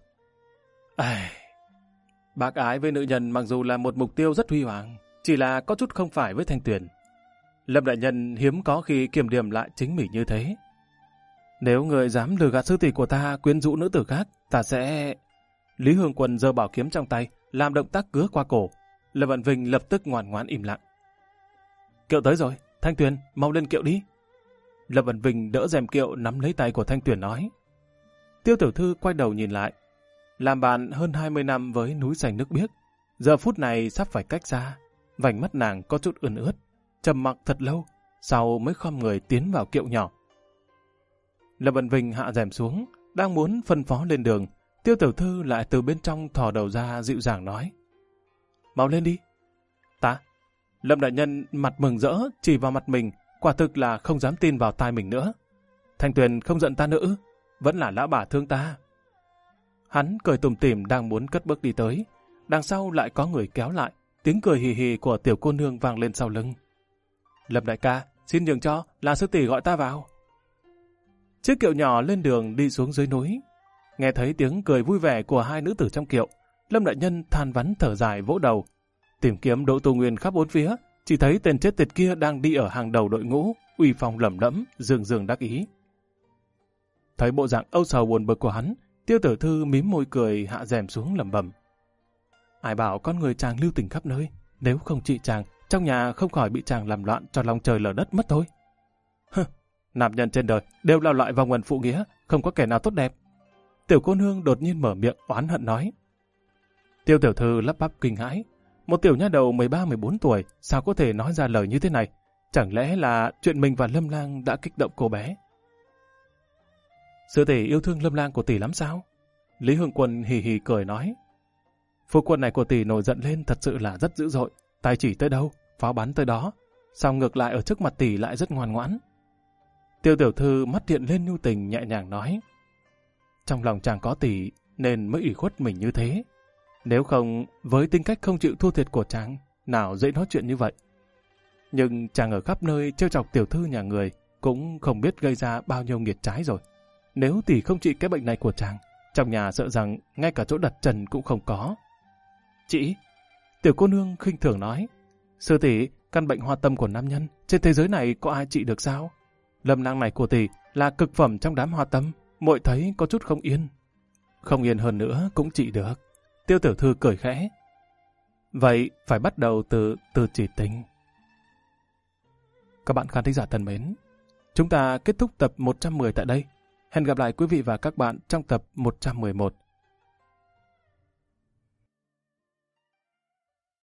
Bác ái với nữ nhân mặc dù là một mục tiêu rất huy hoàng, chỉ là có chút không phải với Thanh Tuyền. Lâm đại nhân hiếm có khi kiểm điểm lại chính mình như thế. Nếu người dám lừa gạt sư tỷ của ta quyến rũ nữ tử khác, ta sẽ... Lý Hương Quân giơ bảo kiếm trong tay, làm động tác cứa qua cổ. Lâm Văn Vinh lập tức ngoan ngoãn im lặng. Kiệu tới rồi, Thanh Tuyền, mau lên kiệu đi. Lâm Văn Vinh đỡ rèm kiệu nắm lấy tay của Thanh Tuyền nói. Tiêu tiểu thư quay đầu nhìn lại. Làm bạn hơn 20 năm với núi xanh nước biếc, giờ phút này sắp phải cách xa. Vành mắt nàng có chút ươn ướt, trầm mặc thật lâu, sau mới khom người tiến vào kiệu nhỏ. Lâm Văn Vinh hạ rèm xuống, đang muốn phân phó lên đường. Tiêu tiểu thư lại từ bên trong thò đầu ra dịu dàng nói. Mau lên đi. Ta? Lâm đại nhân mặt mừng rỡ, chỉ vào mặt mình, quả thực là không dám tin vào tai mình nữa. Thanh Tuyền không giận ta nữa, vẫn là lão bà thương ta. Hắn cười tủm tỉm đang muốn cất bước đi tới, đằng sau lại có người kéo lại, tiếng cười hì hì của tiểu cô nương vang lên sau lưng. Lâm đại ca, xin nhường cho, là sư tỷ gọi ta vào. Chiếc kiệu nhỏ lên đường đi xuống dưới núi. Nghe thấy tiếng cười vui vẻ của hai nữ tử trong kiệu, Lâm đại nhân than vãn thở dài vỗ đầu. Tìm kiếm Đỗ Tu Nguyên khắp bốn phía, chỉ thấy tên chết tiệt kia đang đi ở hàng đầu đội ngũ, uy phong lẩm lẫm, dương dương đắc ý. Thấy bộ dạng âu sầu buồn bực của hắn, Tiêu Tiểu Thư mím môi cười hạ rèm xuống lẩm bẩm. Ai bảo con người chàng lưu tình khắp nơi, nếu không trị chàng, trong nhà không khỏi bị chàng làm loạn cho lòng trời lở đất mất thôi. Hừ, nam nhân trên đời đều là loại vòng quần phụ nghĩa, không có kẻ nào tốt đẹp. Tiểu cô nương đột nhiên mở miệng oán hận nói. Tiêu Tiểu Thư lắp bắp kinh hãi. Một tiểu nha đầu 13-14 tuổi sao có thể nói ra lời như thế này? Chẳng lẽ là chuyện mình và Lâm Lang đã kích động cô bé? Sư tỷ yêu thương Lâm Lang của tỷ lắm sao? Lý Hương Quân hì hì cười nói. Phu quân này của tỷ nổi giận lên thật sự là rất dữ dội. Tay chỉ tới đâu, pháo bắn tới đó. Sao ngược lại ở trước mặt tỷ lại rất ngoan ngoãn? Tiêu Tiểu Thư mắt hiện lên nhu tình nhẹ nhàng nói. Trong lòng chàng có tỷ nên mới ủy khuất mình như thế. Nếu không, với tính cách không chịu thua thiệt của chàng, nào dễ nói chuyện như vậy. Nhưng chàng ở khắp nơi trêu chọc tiểu thư nhà người cũng không biết gây ra bao nhiêu nghiệt trái rồi. Nếu tỷ không trị cái bệnh này của chàng, trong nhà sợ rằng ngay cả chỗ đặt trần cũng không có. Chị, tiểu cô nương khinh thường nói, sư tỷ, căn bệnh hoa tâm của nam nhân trên thế giới này có ai trị được sao? Lâm Lang này của tỷ là cực phẩm trong đám hoa tâm, muội thấy có chút không yên. Không yên hơn nữa cũng trị được. Tiêu Tiểu Thư cười khẽ. Vậy phải bắt đầu từ chỉ tình. Các bạn khán thính giả thân mến, chúng ta kết thúc tập 110 tại đây. Hẹn gặp lại quý vị và các bạn trong tập 111.